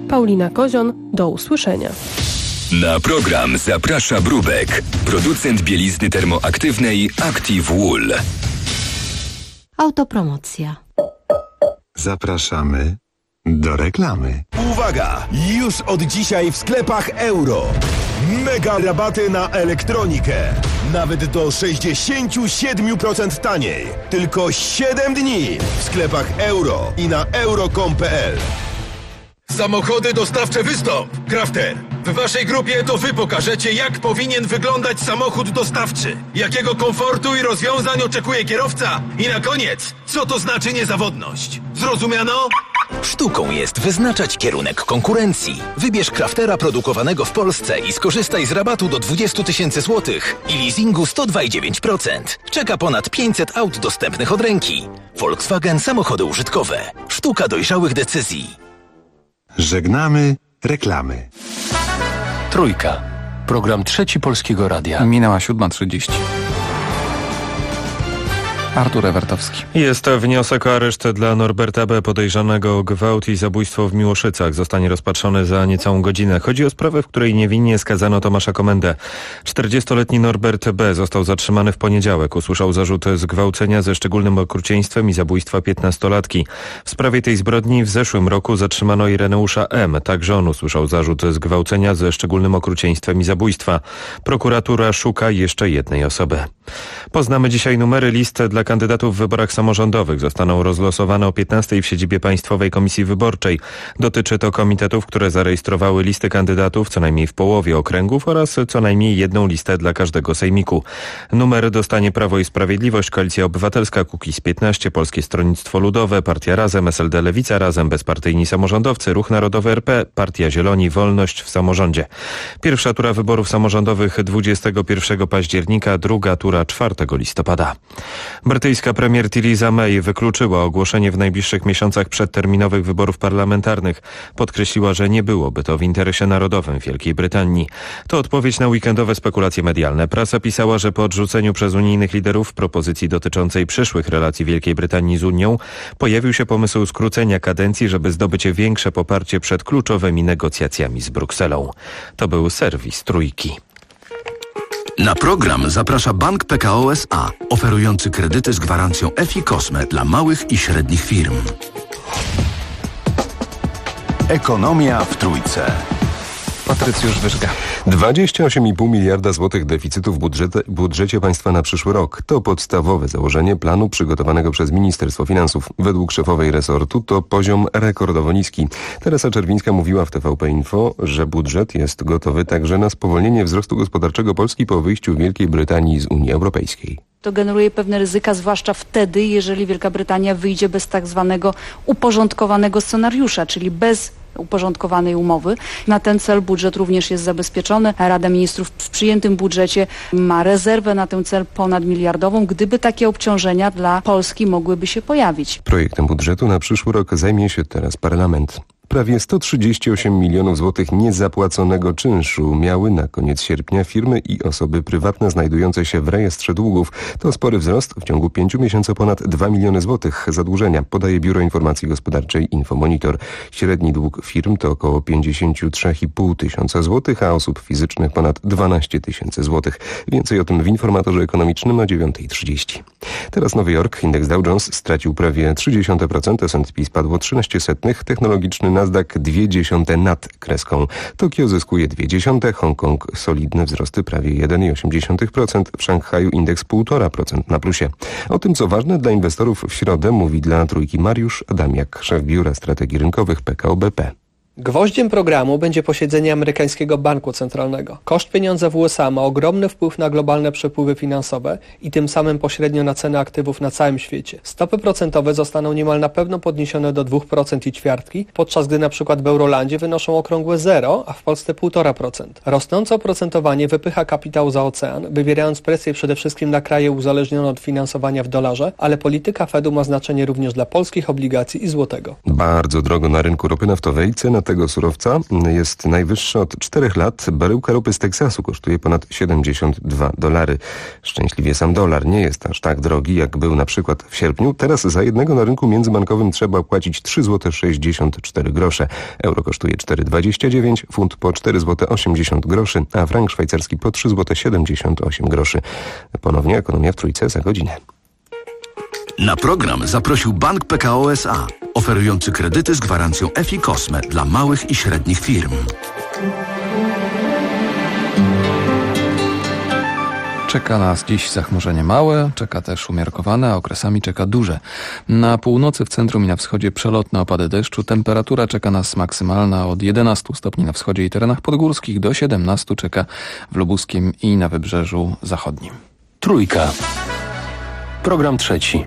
Paulina Kozion. Do usłyszenia. Na program zaprasza Brubek, producent bielizny termoaktywnej Active Wool. Autopromocja. Zapraszamy do reklamy. Uwaga! Już od dzisiaj w sklepach Euro. Mega rabaty na elektronikę. Nawet do 67% taniej. Tylko 7 dni w sklepach Euro i na euro.com.pl. Samochody dostawcze Wystąp. Crafter, w waszej grupie to wy pokażecie, jak powinien wyglądać samochód dostawczy. Jakiego komfortu i rozwiązań oczekuje kierowca. I na koniec, co to znaczy niezawodność. Zrozumiano? Sztuką jest wyznaczać kierunek konkurencji. Wybierz Craftera produkowanego w Polsce i skorzystaj z rabatu do 20 000 złotych i leasingu 102,9%. Czeka ponad 500 aut dostępnych od ręki. Volkswagen Samochody użytkowe. Sztuka dojrzałych decyzji. Żegnamy reklamy. Trójka. Program Trzeci Polskiego Radia. Minęła 7:30. Artur Ewertowski. Jest to wniosek o areszt dla Norberta B., podejrzanego o gwałt i zabójstwo w Miłoszycach. Zostanie rozpatrzony za niecałą godzinę. Chodzi o sprawę, w której niewinnie skazano Tomasza Komendę. 40-letni Norbert B. został zatrzymany w poniedziałek. Usłyszał zarzut zgwałcenia ze szczególnym okrucieństwem i zabójstwa 15-latki. W sprawie tej zbrodni w zeszłym roku zatrzymano Ireneusza M. Także on usłyszał zarzut zgwałcenia ze szczególnym okrucieństwem i zabójstwa. Prokuratura szuka jeszcze jednej osoby. Poznamy dzisiaj numery list dla kandydatów w wyborach samorządowych. Zostaną rozlosowane o 15:00 w siedzibie Państwowej Komisji Wyborczej. Dotyczy to komitetów, które zarejestrowały listy kandydatów co najmniej w połowie okręgów oraz co najmniej jedną listę dla każdego sejmiku. Numer dostanie Prawo i Sprawiedliwość, Koalicja Obywatelska, Kukiz 15, Polskie Stronnictwo Ludowe, Partia Razem, SLD Lewica Razem, Bezpartyjni Samorządowcy, Ruch Narodowy RP, Partia Zieloni, Wolność w samorządzie. Pierwsza tura wyborów samorządowych 21 października, druga tura 4 listopada. Brytyjska premier Theresa May wykluczyła ogłoszenie w najbliższych miesiącach przedterminowych wyborów parlamentarnych. Podkreśliła, że nie byłoby to w interesie narodowym Wielkiej Brytanii. To odpowiedź na weekendowe spekulacje medialne. Prasa pisała, że po odrzuceniu przez unijnych liderów propozycji dotyczącej przyszłych relacji Wielkiej Brytanii z Unią pojawił się pomysł skrócenia kadencji, żeby zdobyć większe poparcie przed kluczowymi negocjacjami z Brukselą. To był serwis Trójki. Na program zaprasza Bank PKO SA, oferujący kredyty z gwarancją FI Cosme dla małych i średnich firm. Ekonomia w Trójce. Patrycjusz Wyżga. 28,5 miliarda złotych deficytu w budżecie państwa na przyszły rok. To podstawowe założenie planu przygotowanego przez Ministerstwo Finansów. Według szefowej resortu to poziom rekordowo niski. Teresa Czerwińska mówiła w TVP Info, że budżet jest gotowy także na spowolnienie wzrostu gospodarczego Polski po wyjściu Wielkiej Brytanii z Unii Europejskiej. To generuje pewne ryzyka, zwłaszcza wtedy, jeżeli Wielka Brytania wyjdzie bez tak zwanego uporządkowanego scenariusza, czyli bez uporządkowanej umowy. Na ten cel budżet również jest zabezpieczony. Rada Ministrów w przyjętym budżecie ma rezerwę na ten cel ponadmiliardową, gdyby takie obciążenia dla Polski mogłyby się pojawić. Projektem budżetu na przyszły rok zajmie się teraz parlament. Prawie 138 milionów złotych niezapłaconego czynszu miały na koniec sierpnia firmy i osoby prywatne znajdujące się w rejestrze długów. To spory wzrost, w ciągu 5 miesięcy ponad 2 miliony złotych zadłużenia, podaje Biuro Informacji Gospodarczej Infomonitor. Średni dług firm to około 53,5 tysiąca złotych, a osób fizycznych ponad 12 tysięcy złotych. Więcej o tym w Informatorze Ekonomicznym o 9:30. Teraz Nowy Jork, indeks Dow Jones stracił prawie 0,3%, S&P spadło 0,13%, technologiczny Nasdaq 0,2 nad kreską. Tokio zyskuje 0,2, Hongkong solidne wzrosty prawie 1,8%, w Szanghaju indeks 1,5% na plusie. O tym, co ważne dla inwestorów w środę, mówi dla Trójki Mariusz Adamiak, szef Biura Strategii Rynkowych PKO BP. Gwoździem programu będzie posiedzenie amerykańskiego banku centralnego. Koszt pieniądza w USA ma ogromny wpływ na globalne przepływy finansowe i tym samym pośrednio na ceny aktywów na całym świecie. Stopy procentowe zostaną niemal na pewno podniesione do 2,25%, podczas gdy na przykład w Eurolandzie wynoszą okrągłe 0, a w Polsce 1,5%. Rosnące oprocentowanie wypycha kapitał za ocean, wywierając presję przede wszystkim na kraje uzależnione od finansowania w dolarze, ale polityka Fedu ma znaczenie również dla polskich obligacji i złotego. Bardzo drogo na rynku ropy naftowej. Cena tego surowca jest najwyższa od 4 lat. Baryłka ropy z Teksasu kosztuje ponad $72. Szczęśliwie sam dolar nie jest aż tak drogi, jak był na przykład w sierpniu. Teraz za jednego na rynku międzybankowym trzeba płacić 3,64 zł. Euro kosztuje 4,29, funt po 4,80 zł, a frank szwajcarski po 3,78 zł. Ponownie Ekonomia w Trójce za godzinę. Na program zaprosił Bank PKO SA, oferujący kredyty z gwarancją EFI-COSME dla małych i średnich firm. Czeka nas dziś zachmurzenie małe, czeka też umiarkowane, a okresami czeka duże. Na północy, w centrum i na wschodzie przelotne opady deszczu. Temperatura czeka nas maksymalna od 11 stopni na wschodzie i terenach podgórskich do 17 czeka w Lubuskiem i na Wybrzeżu Zachodnim. Trójka. Program trzeci.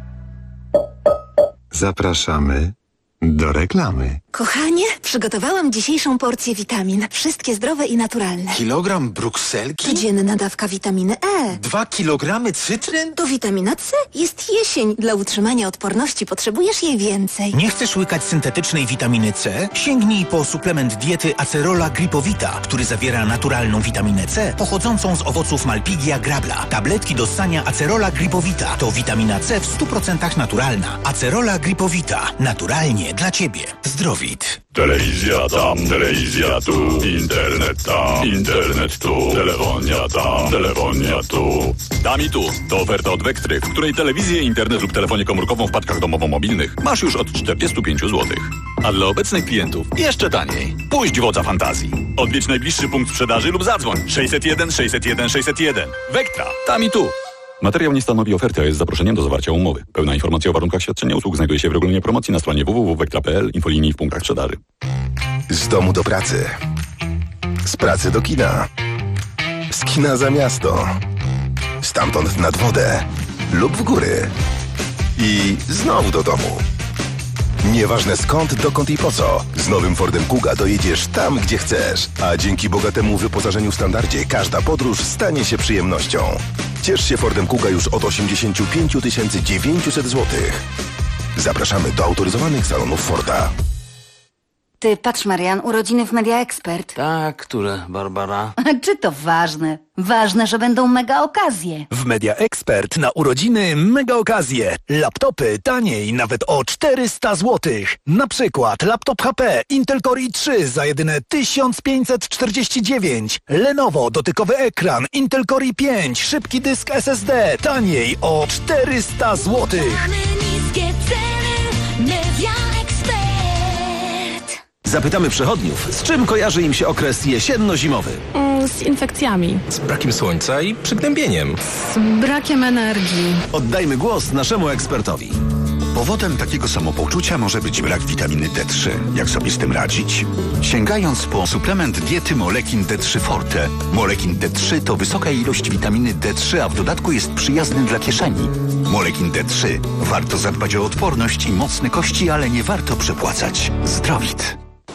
Zapraszamy do reklamy. Kochanie, przygotowałam dzisiejszą porcję witamin. Wszystkie zdrowe i naturalne. Kilogram brukselki? Codzienna dawka witaminy E. 2 kilogramy cytryn? To witamina C. Jest jesień. Dla utrzymania odporności potrzebujesz jej więcej. Nie chcesz łykać syntetycznej witaminy C? Sięgnij po suplement diety Acerola Gripowita, który zawiera naturalną witaminę C pochodzącą z owoców Malpighia grabla. Tabletki do ssania Acerola Gripowita to witamina C w 100% naturalna. Acerola Gripowita. Naturalnie dla Ciebie. Zdrowit. Telewizja tam, telewizja tu, internet tam, internet tu, telefonia tam, telefonia tu. Tam i tu. To oferta od Wektry, w której telewizję, internet lub telefonię komórkową w paczkach domowo-mobilnych masz już od 45 zł. A dla obecnych klientów jeszcze taniej. Puść wodza fantazji. Odwiedź najbliższy punkt sprzedaży lub zadzwoń 601 601 601. Wektra. Tam i tu. Materiał nie stanowi oferty, a jest zaproszeniem do zawarcia umowy. Pełna informacja o warunkach świadczenia usług znajduje się w regulaminie promocji na stronie www.wektra.pl, infolinii w punktach sprzedaży. Z domu do pracy. Z pracy do kina. Z kina za miasto. Stamtąd nad wodę. Lub w góry. I znowu do domu. Nieważne skąd, dokąd i po co. Z nowym Fordem Kuga dojedziesz tam, gdzie chcesz. A dzięki bogatemu wyposażeniu standardzie każda podróż stanie się przyjemnością. Ciesz się Fordem Kuga już od 85 900 zł. Zapraszamy do autoryzowanych salonów Forda. Ty, patrz Marian, urodziny w Media Expert. Tak, które, Barbara? Czy to ważne? Ważne, że będą mega okazje. W Media Expert na urodziny mega okazje. Laptopy taniej nawet o 400 zł. Na przykład laptop HP Intel Core i3 za jedyne 1549. Lenovo dotykowy ekran Intel Core i5, szybki dysk SSD taniej o 400 zł. Niskie ceny, Media Expert. Zapytamy przechodniów, z czym kojarzy im się okres jesienno-zimowy? Z infekcjami. Z brakiem słońca i przygnębieniem. Z brakiem energii. Oddajmy głos naszemu ekspertowi. Powodem takiego samopoczucia może być brak witaminy D3. Jak sobie z tym radzić? Sięgając po suplement diety Molekin D3 Forte. Molekin D3 to wysoka ilość witaminy D3, a w dodatku jest przyjazny dla kieszeni. Molekin D3. Warto zadbać o odporność i mocne kości, ale nie warto przepłacać. Zdrowit.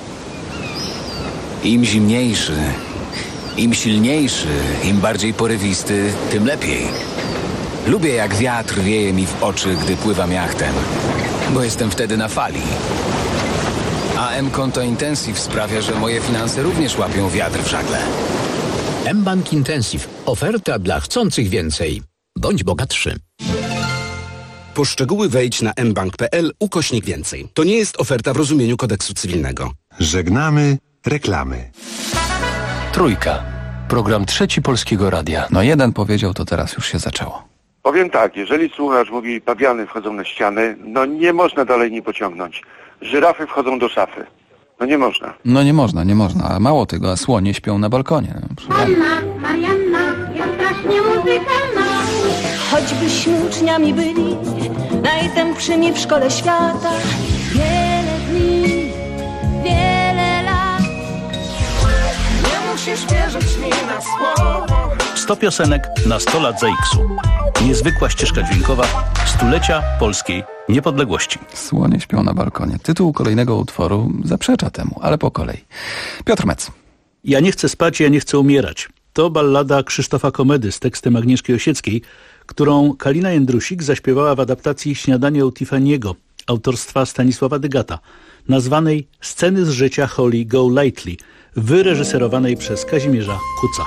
Im zimniejszy, im silniejszy, im bardziej porywisty, tym lepiej. Lubię, jak wiatr wieje mi w oczy, gdy pływam jachtem, bo jestem wtedy na fali. A M-Konto Intensive sprawia, że moje finanse również łapią wiatr w żagle. mBank Intensive. Oferta dla chcących więcej. Bądź bogatszy. Po szczegóły wejdź na mbank.pl/więcej. To nie jest oferta w rozumieniu kodeksu cywilnego. Żegnamy reklamy. Trójka. Program trzeci Polskiego Radia. No jeden powiedział, to teraz już się zaczęło. Powiem tak, jeżeli słuchacz mówi, pawiany wchodzą na ściany, no nie można dalej nie pociągnąć. Żyrafy wchodzą do szafy. No nie można. No nie można. A mało tego, a słonie śpią na balkonie. Anna, Marianna, jest strasznie muzykalna. Choćbyśmy uczniami byli najtępszymi w szkole świata. Wiele dni, wiele lat. Nie musisz wierzyć mi na słowo. 100 piosenek na 100 lat ZX-u. Niezwykła ścieżka dźwiękowa stulecia polskiej niepodległości. Słonie śpią na balkonie. Tytuł kolejnego utworu zaprzecza temu, ale po kolei. Piotr Mec. Ja nie chcę spać, ja nie chcę umierać. To ballada Krzysztofa Komedy z tekstem Agnieszki Osieckiej, którą Kalina Jędrusik zaśpiewała w adaptacji Śniadania u Tiffany'ego. autorstwa Stanisława Dygata, nazwanej Sceny z życia Holly Golightly, wyreżyserowanej przez Kazimierza Kuca.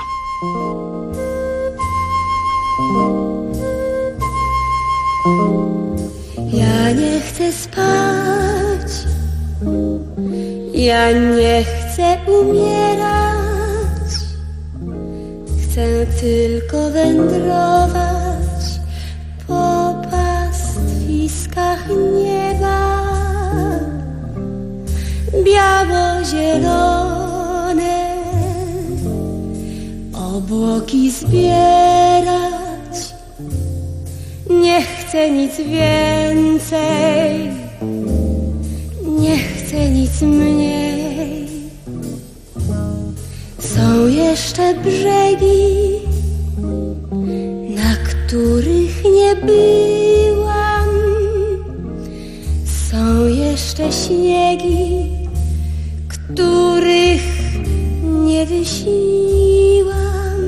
Ja nie chcę spać, ja nie chcę umierać, chcę tylko wędrować po pastwiskach nieba, biało-zielone obłoki zbierać. Nie chcę nic więcej, nie chcę nic mniej. Są jeszcze brzegi, na których nie byłam. Są jeszcze śniegi, których nie wyśniłam.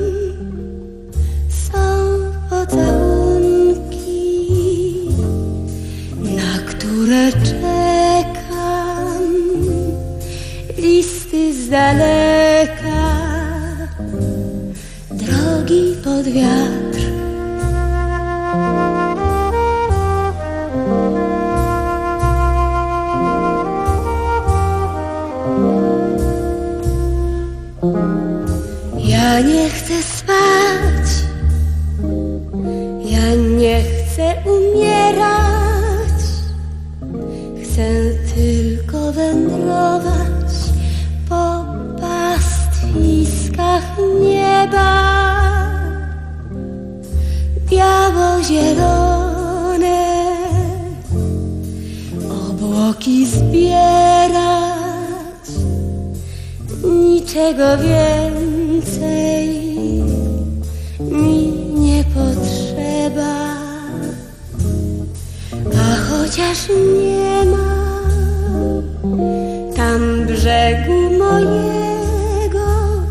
Są pocałunki, na które czekam, listy z daleka, drogi pod wiatr. Ja nie chcę spać, ja nie chcę umierać, chcę tylko wędrować po pastwiskach nieba, biało-zielone obłoki zbierać. Niczego więcej mi nie potrzeba, a chociaż nie ma tam brzegu mojego,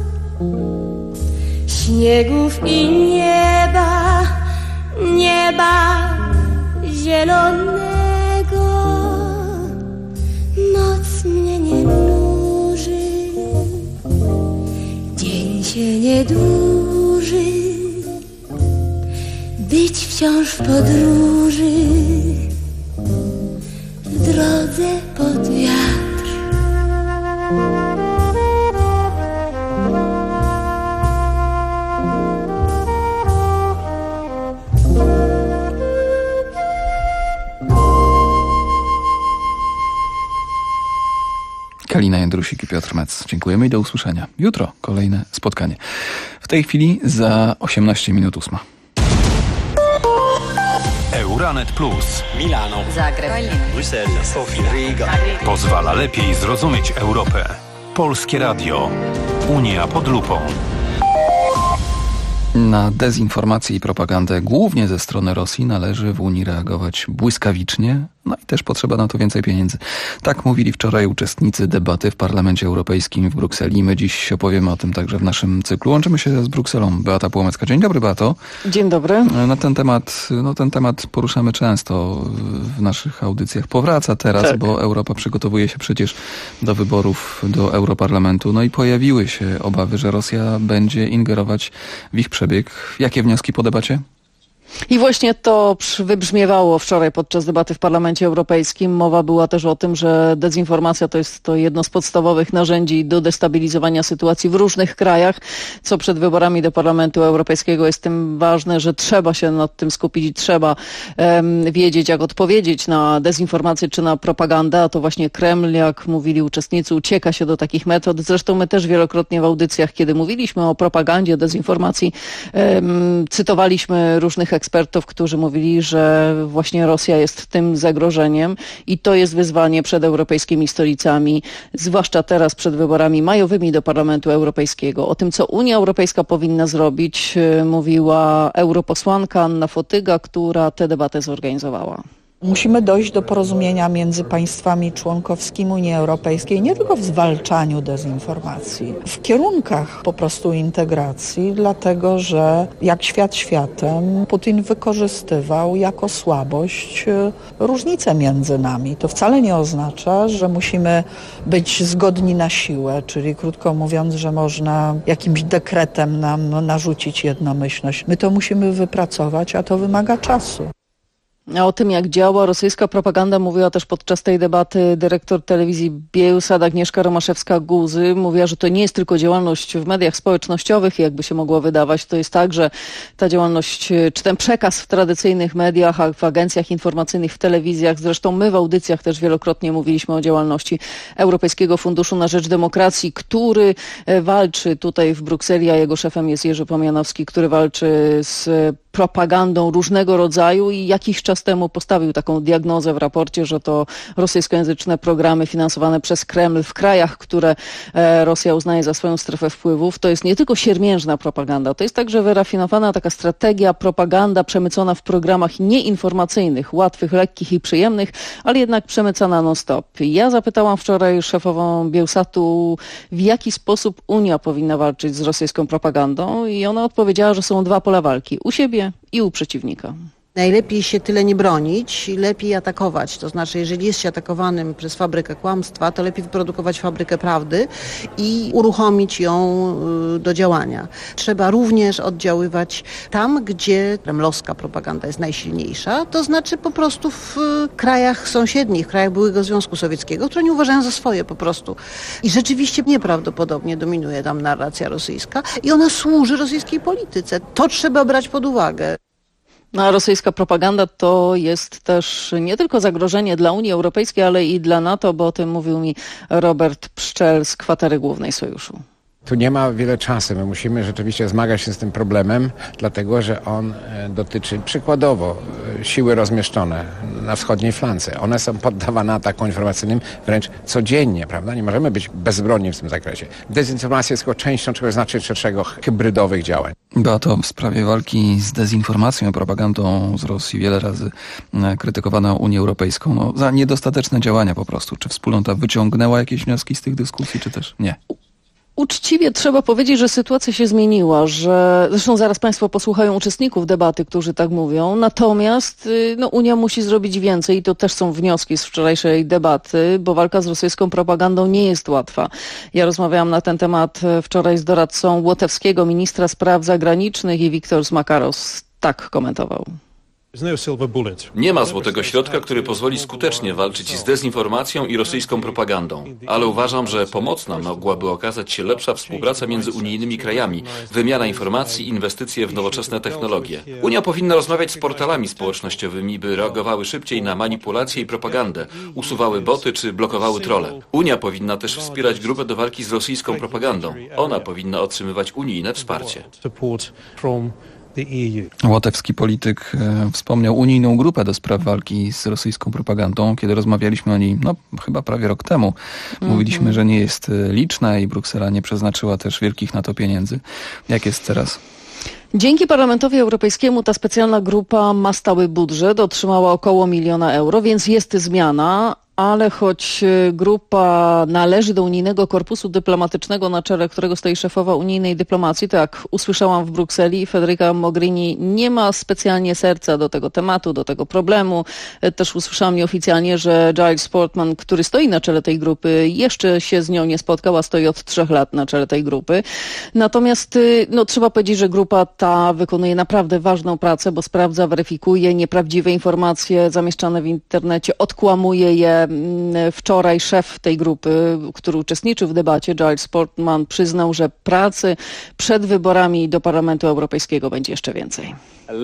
śniegów i nieba, nieba zielonego, noc mnie nie nuży, dzień się nie dłuży, być wciąż w podróży, w drodze pod wiatr. Kalina Jędrusik i Piotr Mec. Dziękujemy i do usłyszenia. Jutro kolejne spotkanie. W tej chwili za 18 minut 8. Euranet Plus. Milano, Zagreb, Bruksela, Sofia, Riga. Pozwala lepiej zrozumieć Europę. Polskie Radio. Unia pod lupą. Na dezinformację i propagandę głównie ze strony Rosji należy w Unii reagować błyskawicznie, no i też potrzeba na to więcej pieniędzy. Tak mówili wczoraj uczestnicy debaty w Parlamencie Europejskim w Brukseli. My dziś opowiemy o tym także w naszym cyklu. Łączymy się z Brukselą. Beata Płomecka. Dzień dobry, Beato. Dzień dobry. Ten temat poruszamy często w naszych audycjach. Powraca teraz, tak, bo Europa przygotowuje się przecież do wyborów do Europarlamentu. No i pojawiły się obawy, że Rosja będzie ingerować w ich przebieg. Jakie wnioski po debacie? I właśnie to wybrzmiewało wczoraj podczas debaty w Parlamencie Europejskim. Mowa była też o tym, że dezinformacja to jest jedno z podstawowych narzędzi do destabilizowania sytuacji w różnych krajach, co przed wyborami do Parlamentu Europejskiego jest tym ważne, że trzeba się nad tym skupić i trzeba wiedzieć, jak odpowiedzieć na dezinformację czy na propagandę, a to właśnie Kreml, jak mówili uczestnicy, ucieka się do takich metod. Zresztą my też wielokrotnie w audycjach, kiedy mówiliśmy o propagandzie, dezinformacji, cytowaliśmy różnych ekspertów, którzy mówili, że właśnie Rosja jest tym zagrożeniem i to jest wyzwanie przed europejskimi stolicami, zwłaszcza teraz przed wyborami majowymi do Parlamentu Europejskiego. O tym, co Unia Europejska powinna zrobić, mówiła europosłanka Anna Fotyga, która tę debatę zorganizowała. Musimy dojść do porozumienia między państwami członkowskimi Unii Europejskiej nie tylko w zwalczaniu dezinformacji, w kierunkach po prostu integracji, dlatego że jak świat światem, Putin wykorzystywał jako słabość różnice między nami. To wcale nie oznacza, że musimy być zgodni na siłę, czyli krótko mówiąc, że można jakimś dekretem nam narzucić jednomyślność. My to musimy wypracować, a to wymaga czasu. A o tym, jak działa rosyjska propaganda, mówiła też podczas tej debaty dyrektor telewizji Biełsat Agnieszka Romaszewska-Guzy. Mówiła, że to nie jest tylko działalność w mediach społecznościowych, jakby się mogło wydawać. To jest tak, że ta działalność, czy ten przekaz w tradycyjnych mediach, w agencjach informacyjnych, w telewizjach, zresztą my w audycjach też wielokrotnie mówiliśmy o działalności Europejskiego Funduszu na Rzecz Demokracji, który walczy tutaj w Brukseli, a jego szefem jest Jerzy Pomianowski, który walczy z propagandą różnego rodzaju i jakiś czas temu postawił taką diagnozę w raporcie, że to rosyjskojęzyczne programy finansowane przez Kreml w krajach, które Rosja uznaje za swoją strefę wpływów, to jest nie tylko siermiężna propaganda, to jest także wyrafinowana taka strategia, propaganda przemycona w programach nieinformacyjnych, łatwych, lekkich i przyjemnych, ale jednak przemycana non-stop. Ja zapytałam wczoraj szefową Biełsatu, w jaki sposób Unia powinna walczyć z rosyjską propagandą i ona odpowiedziała, że są dwa pola walki, u siebie i u przeciwnika. Najlepiej się tyle nie bronić, lepiej atakować. To znaczy, jeżeli jest się atakowanym przez fabrykę kłamstwa, to lepiej wyprodukować fabrykę prawdy i uruchomić ją do działania. Trzeba również oddziaływać tam, gdzie kremlowska propaganda jest najsilniejsza, to znaczy po prostu w krajach sąsiednich, krajach byłego Związku Sowieckiego, które nie uważają za swoje po prostu. I rzeczywiście nieprawdopodobnie dominuje tam narracja rosyjska i ona służy rosyjskiej polityce. To trzeba brać pod uwagę. A rosyjska propaganda to jest też nie tylko zagrożenie dla Unii Europejskiej, ale i dla NATO, bo o tym mówił mi Robert Pszczel z Kwatery Głównej Sojuszu. Tu nie ma wiele czasu. My musimy rzeczywiście zmagać się z tym problemem, dlatego że on dotyczy przykładowo siły rozmieszczone na wschodniej flance. One są poddawane atakom informacyjnym wręcz codziennie, prawda? Nie możemy być bezbronni w tym zakresie. Dezinformacja jest tylko częścią czegoś znacznie szerszego, hybrydowych działań. Beato, w sprawie walki z dezinformacją i propagandą z Rosji wiele razy krytykowano Unię Europejską za niedostateczne działania po prostu. Czy wspólnota wyciągnęła jakieś wnioski z tych dyskusji, czy też nie? Uczciwie trzeba powiedzieć, że sytuacja się zmieniła, że zresztą zaraz Państwo posłuchają uczestników debaty, którzy tak mówią, natomiast Unia musi zrobić więcej i to też są wnioski z wczorajszej debaty, bo walka z rosyjską propagandą nie jest łatwa. Ja rozmawiałam na ten temat wczoraj z doradcą łotewskiego ministra spraw zagranicznych i Wiktor Makaros tak komentował. Nie ma złotego środka, który pozwoli skutecznie walczyć z dezinformacją i rosyjską propagandą, ale uważam, że pomocna mogłaby okazać się lepsza współpraca między unijnymi krajami, wymiana informacji, inwestycje w nowoczesne technologie. Unia powinna rozmawiać z portalami społecznościowymi, by reagowały szybciej na manipulacje i propagandę, usuwały boty czy blokowały trolle. Unia powinna też wspierać grupę do walki z rosyjską propagandą. Ona powinna otrzymywać unijne wsparcie. Łotewski polityk wspomniał unijną grupę do spraw walki z rosyjską propagandą. Kiedy rozmawialiśmy o niej, chyba prawie rok temu, mówiliśmy, że nie jest liczna i Bruksela nie przeznaczyła też wielkich na to pieniędzy. Jak jest teraz? Dzięki Parlamentowi Europejskiemu ta specjalna grupa ma stały budżet, otrzymała około 1 000 000 euro, więc jest zmiana. Ale choć grupa należy do unijnego korpusu dyplomatycznego, na czele którego stoi szefowa unijnej dyplomacji, to jak usłyszałam w Brukseli, Federica Mogherini nie ma specjalnie serca do tego tematu, do tego problemu. Też usłyszałam nieoficjalnie, że Giles Portman, który stoi na czele tej grupy, jeszcze się z nią nie spotkał, a stoi od 3 lat na czele tej grupy. Natomiast trzeba powiedzieć, że grupa ta wykonuje naprawdę ważną pracę, bo sprawdza, weryfikuje nieprawdziwe informacje zamieszczane w internecie, odkłamuje je. Wczoraj szef tej grupy, który uczestniczył w debacie, Giles Portman, przyznał, że pracy przed wyborami do Parlamentu Europejskiego będzie jeszcze więcej.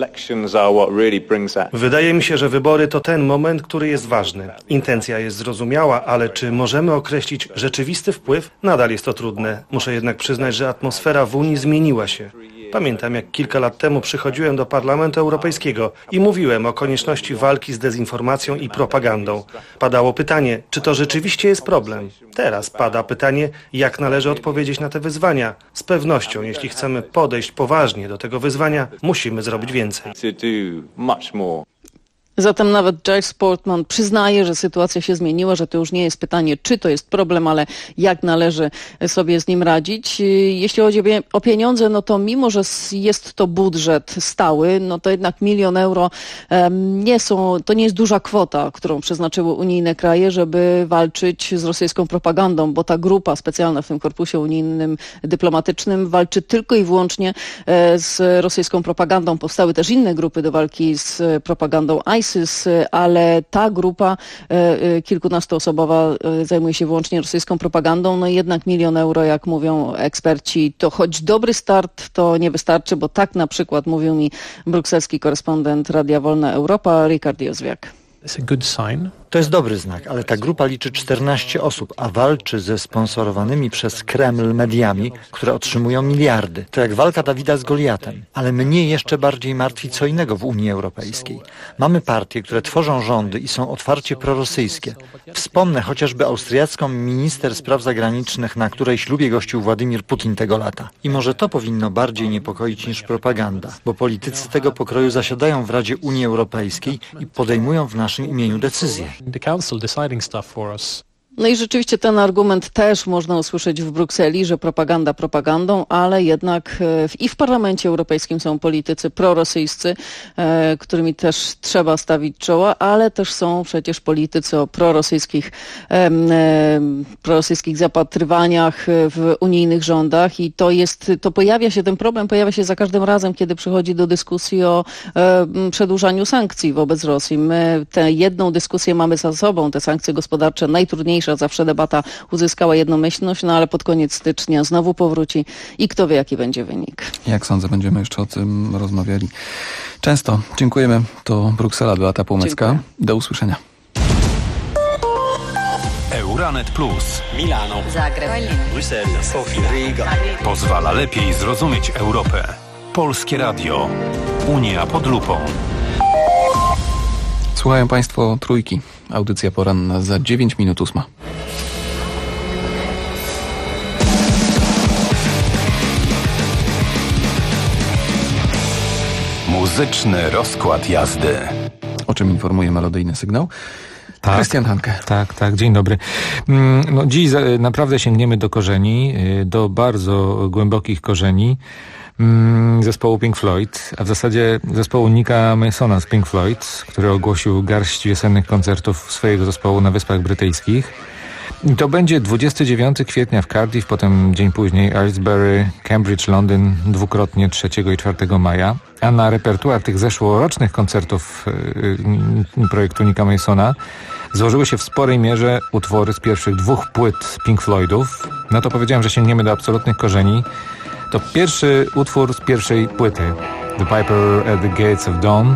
Wydaje mi się, że wybory to ten moment, który jest ważny. Intencja jest zrozumiała, ale czy możemy określić rzeczywisty wpływ? Nadal jest to trudne. Muszę jednak przyznać, że atmosfera w Unii zmieniła się. Pamiętam, jak kilka lat temu przychodziłem do Parlamentu Europejskiego i mówiłem o konieczności walki z dezinformacją i propagandą. Padało pytanie, czy to rzeczywiście jest problem? Teraz pada pytanie, jak należy odpowiedzieć na te wyzwania. Z pewnością, jeśli chcemy podejść poważnie do tego wyzwania, musimy zrobić więcej. Zatem nawet Giles Portman przyznaje, że sytuacja się zmieniła, że to już nie jest pytanie, czy to jest problem, ale jak należy sobie z nim radzić. Jeśli chodzi o pieniądze, no to mimo, że jest to budżet stały, no to jednak 1 000 000 euro to nie jest duża kwota, którą przeznaczyły unijne kraje, żeby walczyć z rosyjską propagandą, bo ta grupa specjalna w tym korpusie unijnym dyplomatycznym walczy tylko i wyłącznie z rosyjską propagandą. Powstały też inne grupy do walki z propagandą ISIS, ale ta grupa kilkunastoosobowa zajmuje się wyłącznie rosyjską propagandą. No i jednak 1 000 000 euro, jak mówią eksperci, to choć dobry start, to nie wystarczy, bo tak na przykład mówił mi brukselski korespondent Radia Wolna Europa, Richard Józwiak. To jest dobry znak, ale ta grupa liczy 14 osób, a walczy ze sponsorowanymi przez Kreml mediami, które otrzymują miliardy. To jak walka Dawida z Goliatem. Ale mnie jeszcze bardziej martwi co innego w Unii Europejskiej. Mamy partie, które tworzą rządy i są otwarcie prorosyjskie. Wspomnę chociażby austriacką minister spraw zagranicznych, na której ślubie gościł Władimir Putin tego lata. I może to powinno bardziej niepokoić niż propaganda, bo politycy tego pokroju zasiadają w Radzie Unii Europejskiej i podejmują w naszym imieniu decyzje. No i rzeczywiście ten argument też można usłyszeć w Brukseli, że propaganda propagandą, ale jednak i w Parlamencie Europejskim są politycy prorosyjscy, którymi też trzeba stawić czoła, ale też są przecież politycy o prorosyjskich zapatrywaniach w unijnych rządach i ten problem pojawia się za każdym razem, kiedy przychodzi do dyskusji o przedłużaniu sankcji wobec Rosji. My tę jedną dyskusję mamy za sobą, te sankcje gospodarcze najtrudniejsze. Zawsze debata uzyskała jednomyślność, no ale pod koniec stycznia znowu powróci i kto wie, jaki będzie wynik. Jak sądzę, będziemy jeszcze o tym rozmawiali często. Dziękujemy. To Bruksela, Beata Półmecka. Dziękuję. Do usłyszenia. Euranet Plus. Milano. Zagreb. Bruksela. Sofia. Riga. Pozwala lepiej zrozumieć Europę. Polskie Radio. Unia pod lupą. Słuchają Państwo Trójki. Audycja poranna za 9 minut 8. Muzyczny rozkład jazdy. O czym informuje melodyjny sygnał? Tak, Krystian Hanke. Tak, dzień dobry. No, dziś naprawdę sięgniemy do korzeni, do bardzo głębokich korzeni zespołu Pink Floyd, a w zasadzie zespołu Nicka Masona z Pink Floyd, który ogłosił garść wiosennych koncertów swojego zespołu na Wyspach Brytyjskich. I to będzie 29 kwietnia w Cardiff, potem dzień później Aylesbury, Cambridge, Londyn, dwukrotnie 3 i 4 maja. A na repertuar tych zeszłorocznych koncertów projektu Nicka Masona złożyły się w sporej mierze utwory z pierwszych 2 płyt Pink Floydów. No to powiedziałem, że sięgniemy do absolutnych korzeni. To pierwszy utwór z pierwszej płyty, The Piper at the Gates of Dawn.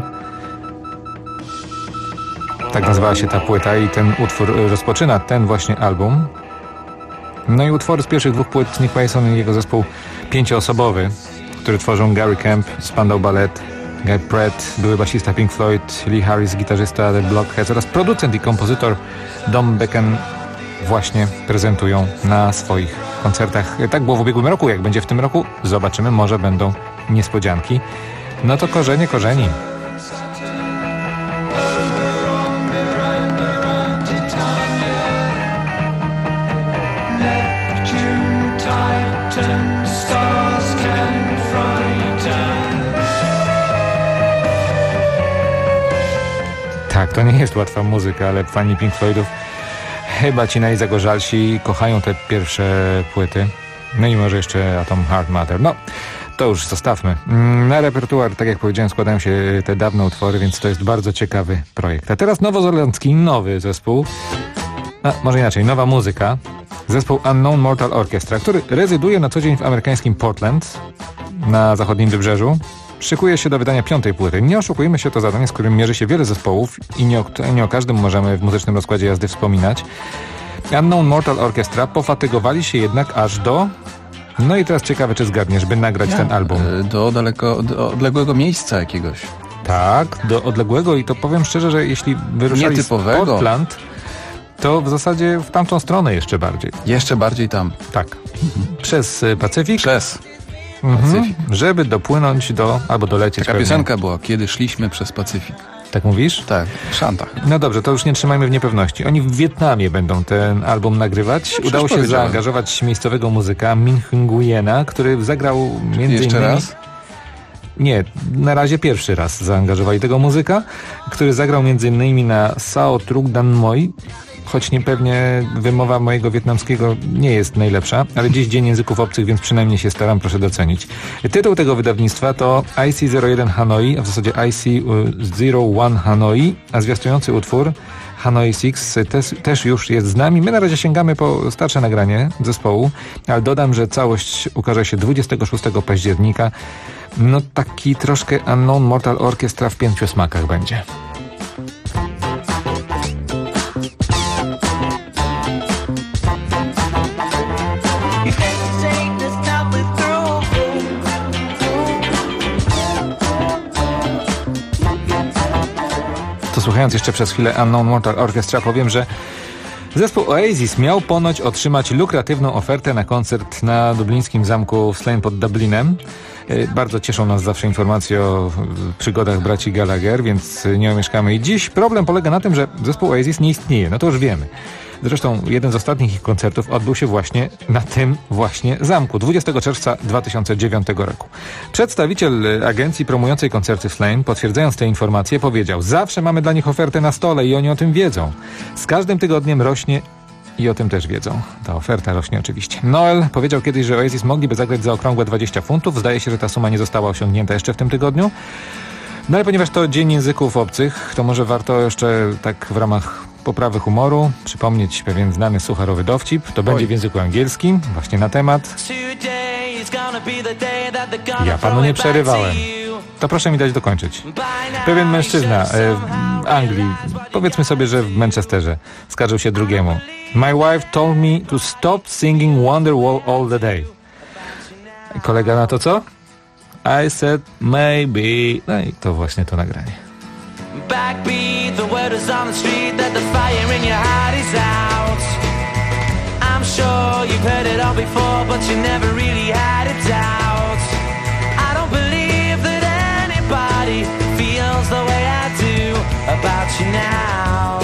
Tak nazywała się ta płyta i ten utwór rozpoczyna ten właśnie album. No i utwory z pierwszych 2 płyt Nick Mason i jego zespół 5-osobowy, który tworzą Gary Kemp, Spandau Ballet, Guy Pratt, były basista Pink Floyd, Lee Harris, gitarzysta The Blockheads oraz producent i kompozytor Dom Becken właśnie prezentują na swoich koncertach. Tak było w ubiegłym roku, jak będzie w tym roku, zobaczymy, może będą niespodzianki. No to korzeni. Tak, to nie jest łatwa muzyka, ale fani Pink Floydów, chyba ci najzagorzelsi, kochają te pierwsze płyty. No i może jeszcze Atom Heart Mother. No, to już zostawmy. Na repertuar, tak jak powiedziałem, składają się te dawne utwory, więc to jest bardzo ciekawy projekt. A teraz nowozelandzki, nowy zespół. Może inaczej, nowa muzyka. Zespół Unknown Mortal Orchestra, który rezyduje na co dzień w amerykańskim Portland, na zachodnim wybrzeżu. Szykuje się do wydania 5. płyty. Nie oszukujmy się, to zadanie, z którym mierzy się wiele zespołów i nie o każdym możemy w muzycznym rozkładzie jazdy wspominać. Unknown Mortal Orchestra pofatygowali się jednak aż do... No i teraz ciekawe, czy zgadniesz, by nagrać ten album. Do odległego miejsca jakiegoś. Tak, do odległego i to powiem szczerze, że jeśli wyruszali z Portland, to w zasadzie w tamtą stronę jeszcze bardziej. Jeszcze bardziej tam. Tak. Przez Pacyfik? Pacyfik. Żeby dopłynąć albo dolecieć. Taka piosenka była, kiedy szliśmy przez Pacyfik. Tak mówisz? Tak, Szantach. No dobrze, to już nie trzymajmy w niepewności. Oni w Wietnamie będą ten album nagrywać. No, udało się zaangażować miejscowego muzyka Min Nguyena, który zagrał między Jeszcze innymi... raz? Nie, na razie pierwszy raz zaangażowali tego muzyka, który zagrał m.in. na Sao Truc Dan Moi, choć pewnie wymowa mojego wietnamskiego nie jest najlepsza, ale dziś Dzień Języków Obcych, więc przynajmniej się staram, proszę docenić. Tytuł tego wydawnictwa to IC01 Hanoi, a w zasadzie IC01 Hanoi, a zwiastujący utwór Hanoi Six też już jest z nami. My na razie sięgamy po starsze nagranie zespołu, ale dodam, że całość ukaże się 26 października. No taki troszkę Unknown Mortal Orchestra w 5 smakach będzie. To słuchając jeszcze przez chwilę Unknown Mortal Orchestra, powiem, że zespół Oasis miał ponoć otrzymać lukratywną ofertę na koncert na dublińskim zamku w Slane pod Dublinem. Bardzo cieszą nas zawsze informacje o przygodach braci Gallagher, więc nie omieszkamy. I dziś problem polega na tym, że zespół Oasis nie istnieje. No to już wiemy. Zresztą jeden z ostatnich ich koncertów odbył się właśnie na tym właśnie zamku, 20 czerwca 2009 roku. Przedstawiciel agencji promującej koncerty w Slane, potwierdzając te informacje, powiedział: zawsze mamy dla nich ofertę na stole i oni o tym wiedzą. Z każdym tygodniem rośnie i o tym też wiedzą. Ta oferta rośnie oczywiście. Noel powiedział kiedyś, że Oasis mogliby zagrać za okrągłe 20 funtów. Zdaje się, że ta suma nie została osiągnięta jeszcze w tym tygodniu. No ale ponieważ to Dzień Języków Obcych, to może warto jeszcze tak w ramach poprawy humoru przypomnieć pewien znany sucharowy dowcip. To będzie w języku angielskim, właśnie na temat. Ja panu nie przerywałem. To proszę mi dać dokończyć. Pewien mężczyzna w Anglii, powiedzmy sobie, że w Manchesterze, skarżył się drugiemu. My wife told me to stop singing Wonderwall all the day. Kolega na to co? I said maybe. No i to właśnie to nagranie. Backbeat, the word is on the street that the fire in your heart is out. I'm sure you've heard it all before, but you never really had a doubt. I don't believe that anybody feels the way I do about you now.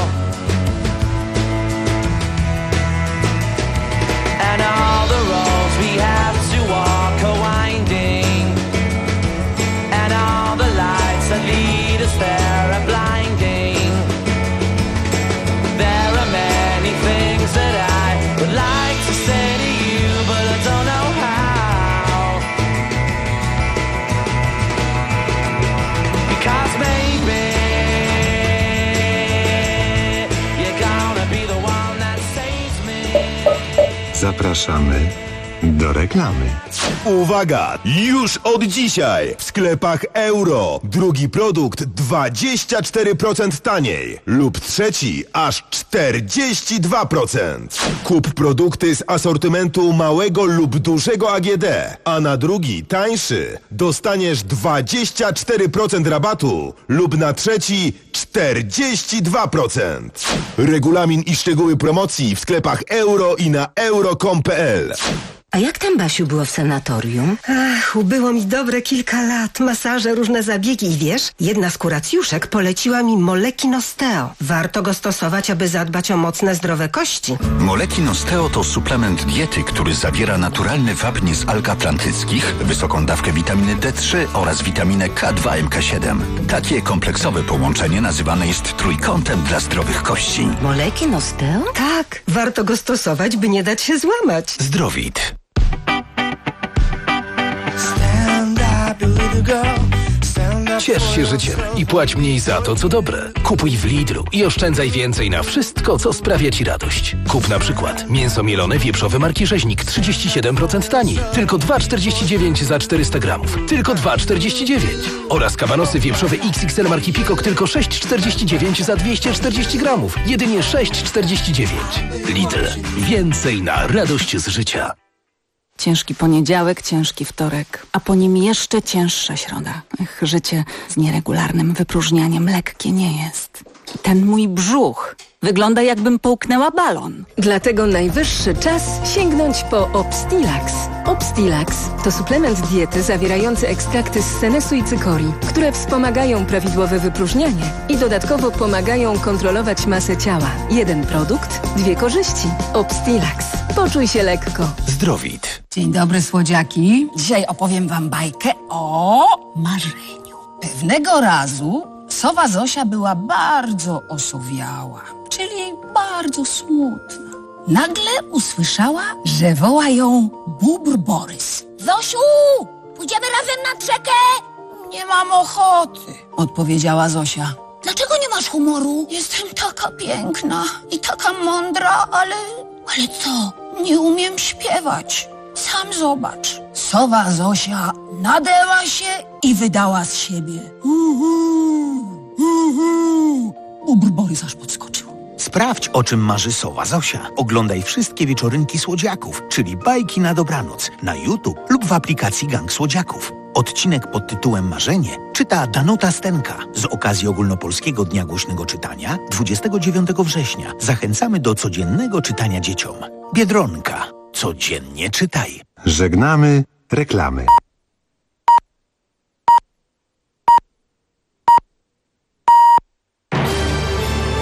And all the roads we have to walk are winding, and all the lights that lead us there are blinding. There are many things that I would like to say to you, but I don't know how. Because maybe you're gonna be the one that saves me. Zapraszamy do reklamy. Uwaga! Już od dzisiaj w sklepach Euro drugi produkt 24% taniej lub trzeci aż 42%. Kup produkty z asortymentu małego lub dużego AGD, a na drugi, tańszy, dostaniesz 24% rabatu lub na trzeci 42%. Regulamin i szczegóły promocji w sklepach Euro i na euro.com.pl. A jak tam, Basiu, było w sanatorium? Ach, ubyło mi dobre kilka lat. Masaże, różne zabiegi i wiesz, jedna z kuracjuszek poleciła mi Moleki Nosteo. Warto go stosować, aby zadbać o mocne, zdrowe kości. Moleki Nosteo to suplement diety, który zawiera naturalny wapń z alg atlantyckich, wysoką dawkę witaminy D3 oraz witaminę K2 MK7. Takie kompleksowe połączenie nazywane jest trójkątem dla zdrowych kości. Moleki Nosteo? Tak, warto go stosować, by nie dać się złamać. Zdrowit. Ciesz się życiem i płać mniej za to, co dobre. Kupuj w Lidlu i oszczędzaj więcej na wszystko, co sprawia Ci radość. Kup na przykład mięso mielone wieprzowe marki Rzeźnik 37% taniej. Tylko 2,49 za 400 gramów. Tylko 2,49. Oraz kabanosy wieprzowe XXL marki Peacock tylko 6,49 za 240 gramów. Jedynie 6,49. Lidl. Więcej na radość z życia. Ciężki poniedziałek, ciężki wtorek, a po nim jeszcze cięższa środa. Życie z nieregularnym wypróżnianiem lekkie nie jest. Ten mój brzuch wygląda, jakbym połknęła balon. Dlatego najwyższy czas sięgnąć po Obstilax. Obstilax to suplement diety zawierający ekstrakty z senesu i cykorii, które wspomagają prawidłowe wypróżnianie i dodatkowo pomagają kontrolować masę ciała. Jeden produkt, dwie korzyści. Obstilax. Poczuj się lekko. Zdrowit. Dzień dobry, słodziaki. Dzisiaj opowiem wam bajkę o marzeniu. Pewnego razu sowa Zosia była bardzo osowiała, czyli bardzo smutna. Nagle usłyszała, że woła ją bóbr Borys. Zosiu, pójdziemy razem nad rzekę? Nie mam ochoty, odpowiedziała Zosia. Dlaczego nie masz humoru? Jestem taka piękna i taka mądra, ale co? Nie umiem śpiewać. Sam zobacz. Sowa Zosia nadęła się i wydała z siebie. Bóbr Borys aż podskoczył. Sprawdź, o czym marzy sowa Zosia. Oglądaj wszystkie wieczorynki słodziaków, czyli bajki na dobranoc, na YouTube lub w aplikacji Gang Słodziaków. Odcinek pod tytułem Marzenie czyta Danuta Stenka. Z okazji Ogólnopolskiego Dnia Głośnego Czytania 29 września zachęcamy do codziennego czytania dzieciom. Biedronka. Codziennie czytaj. Żegnamy reklamy.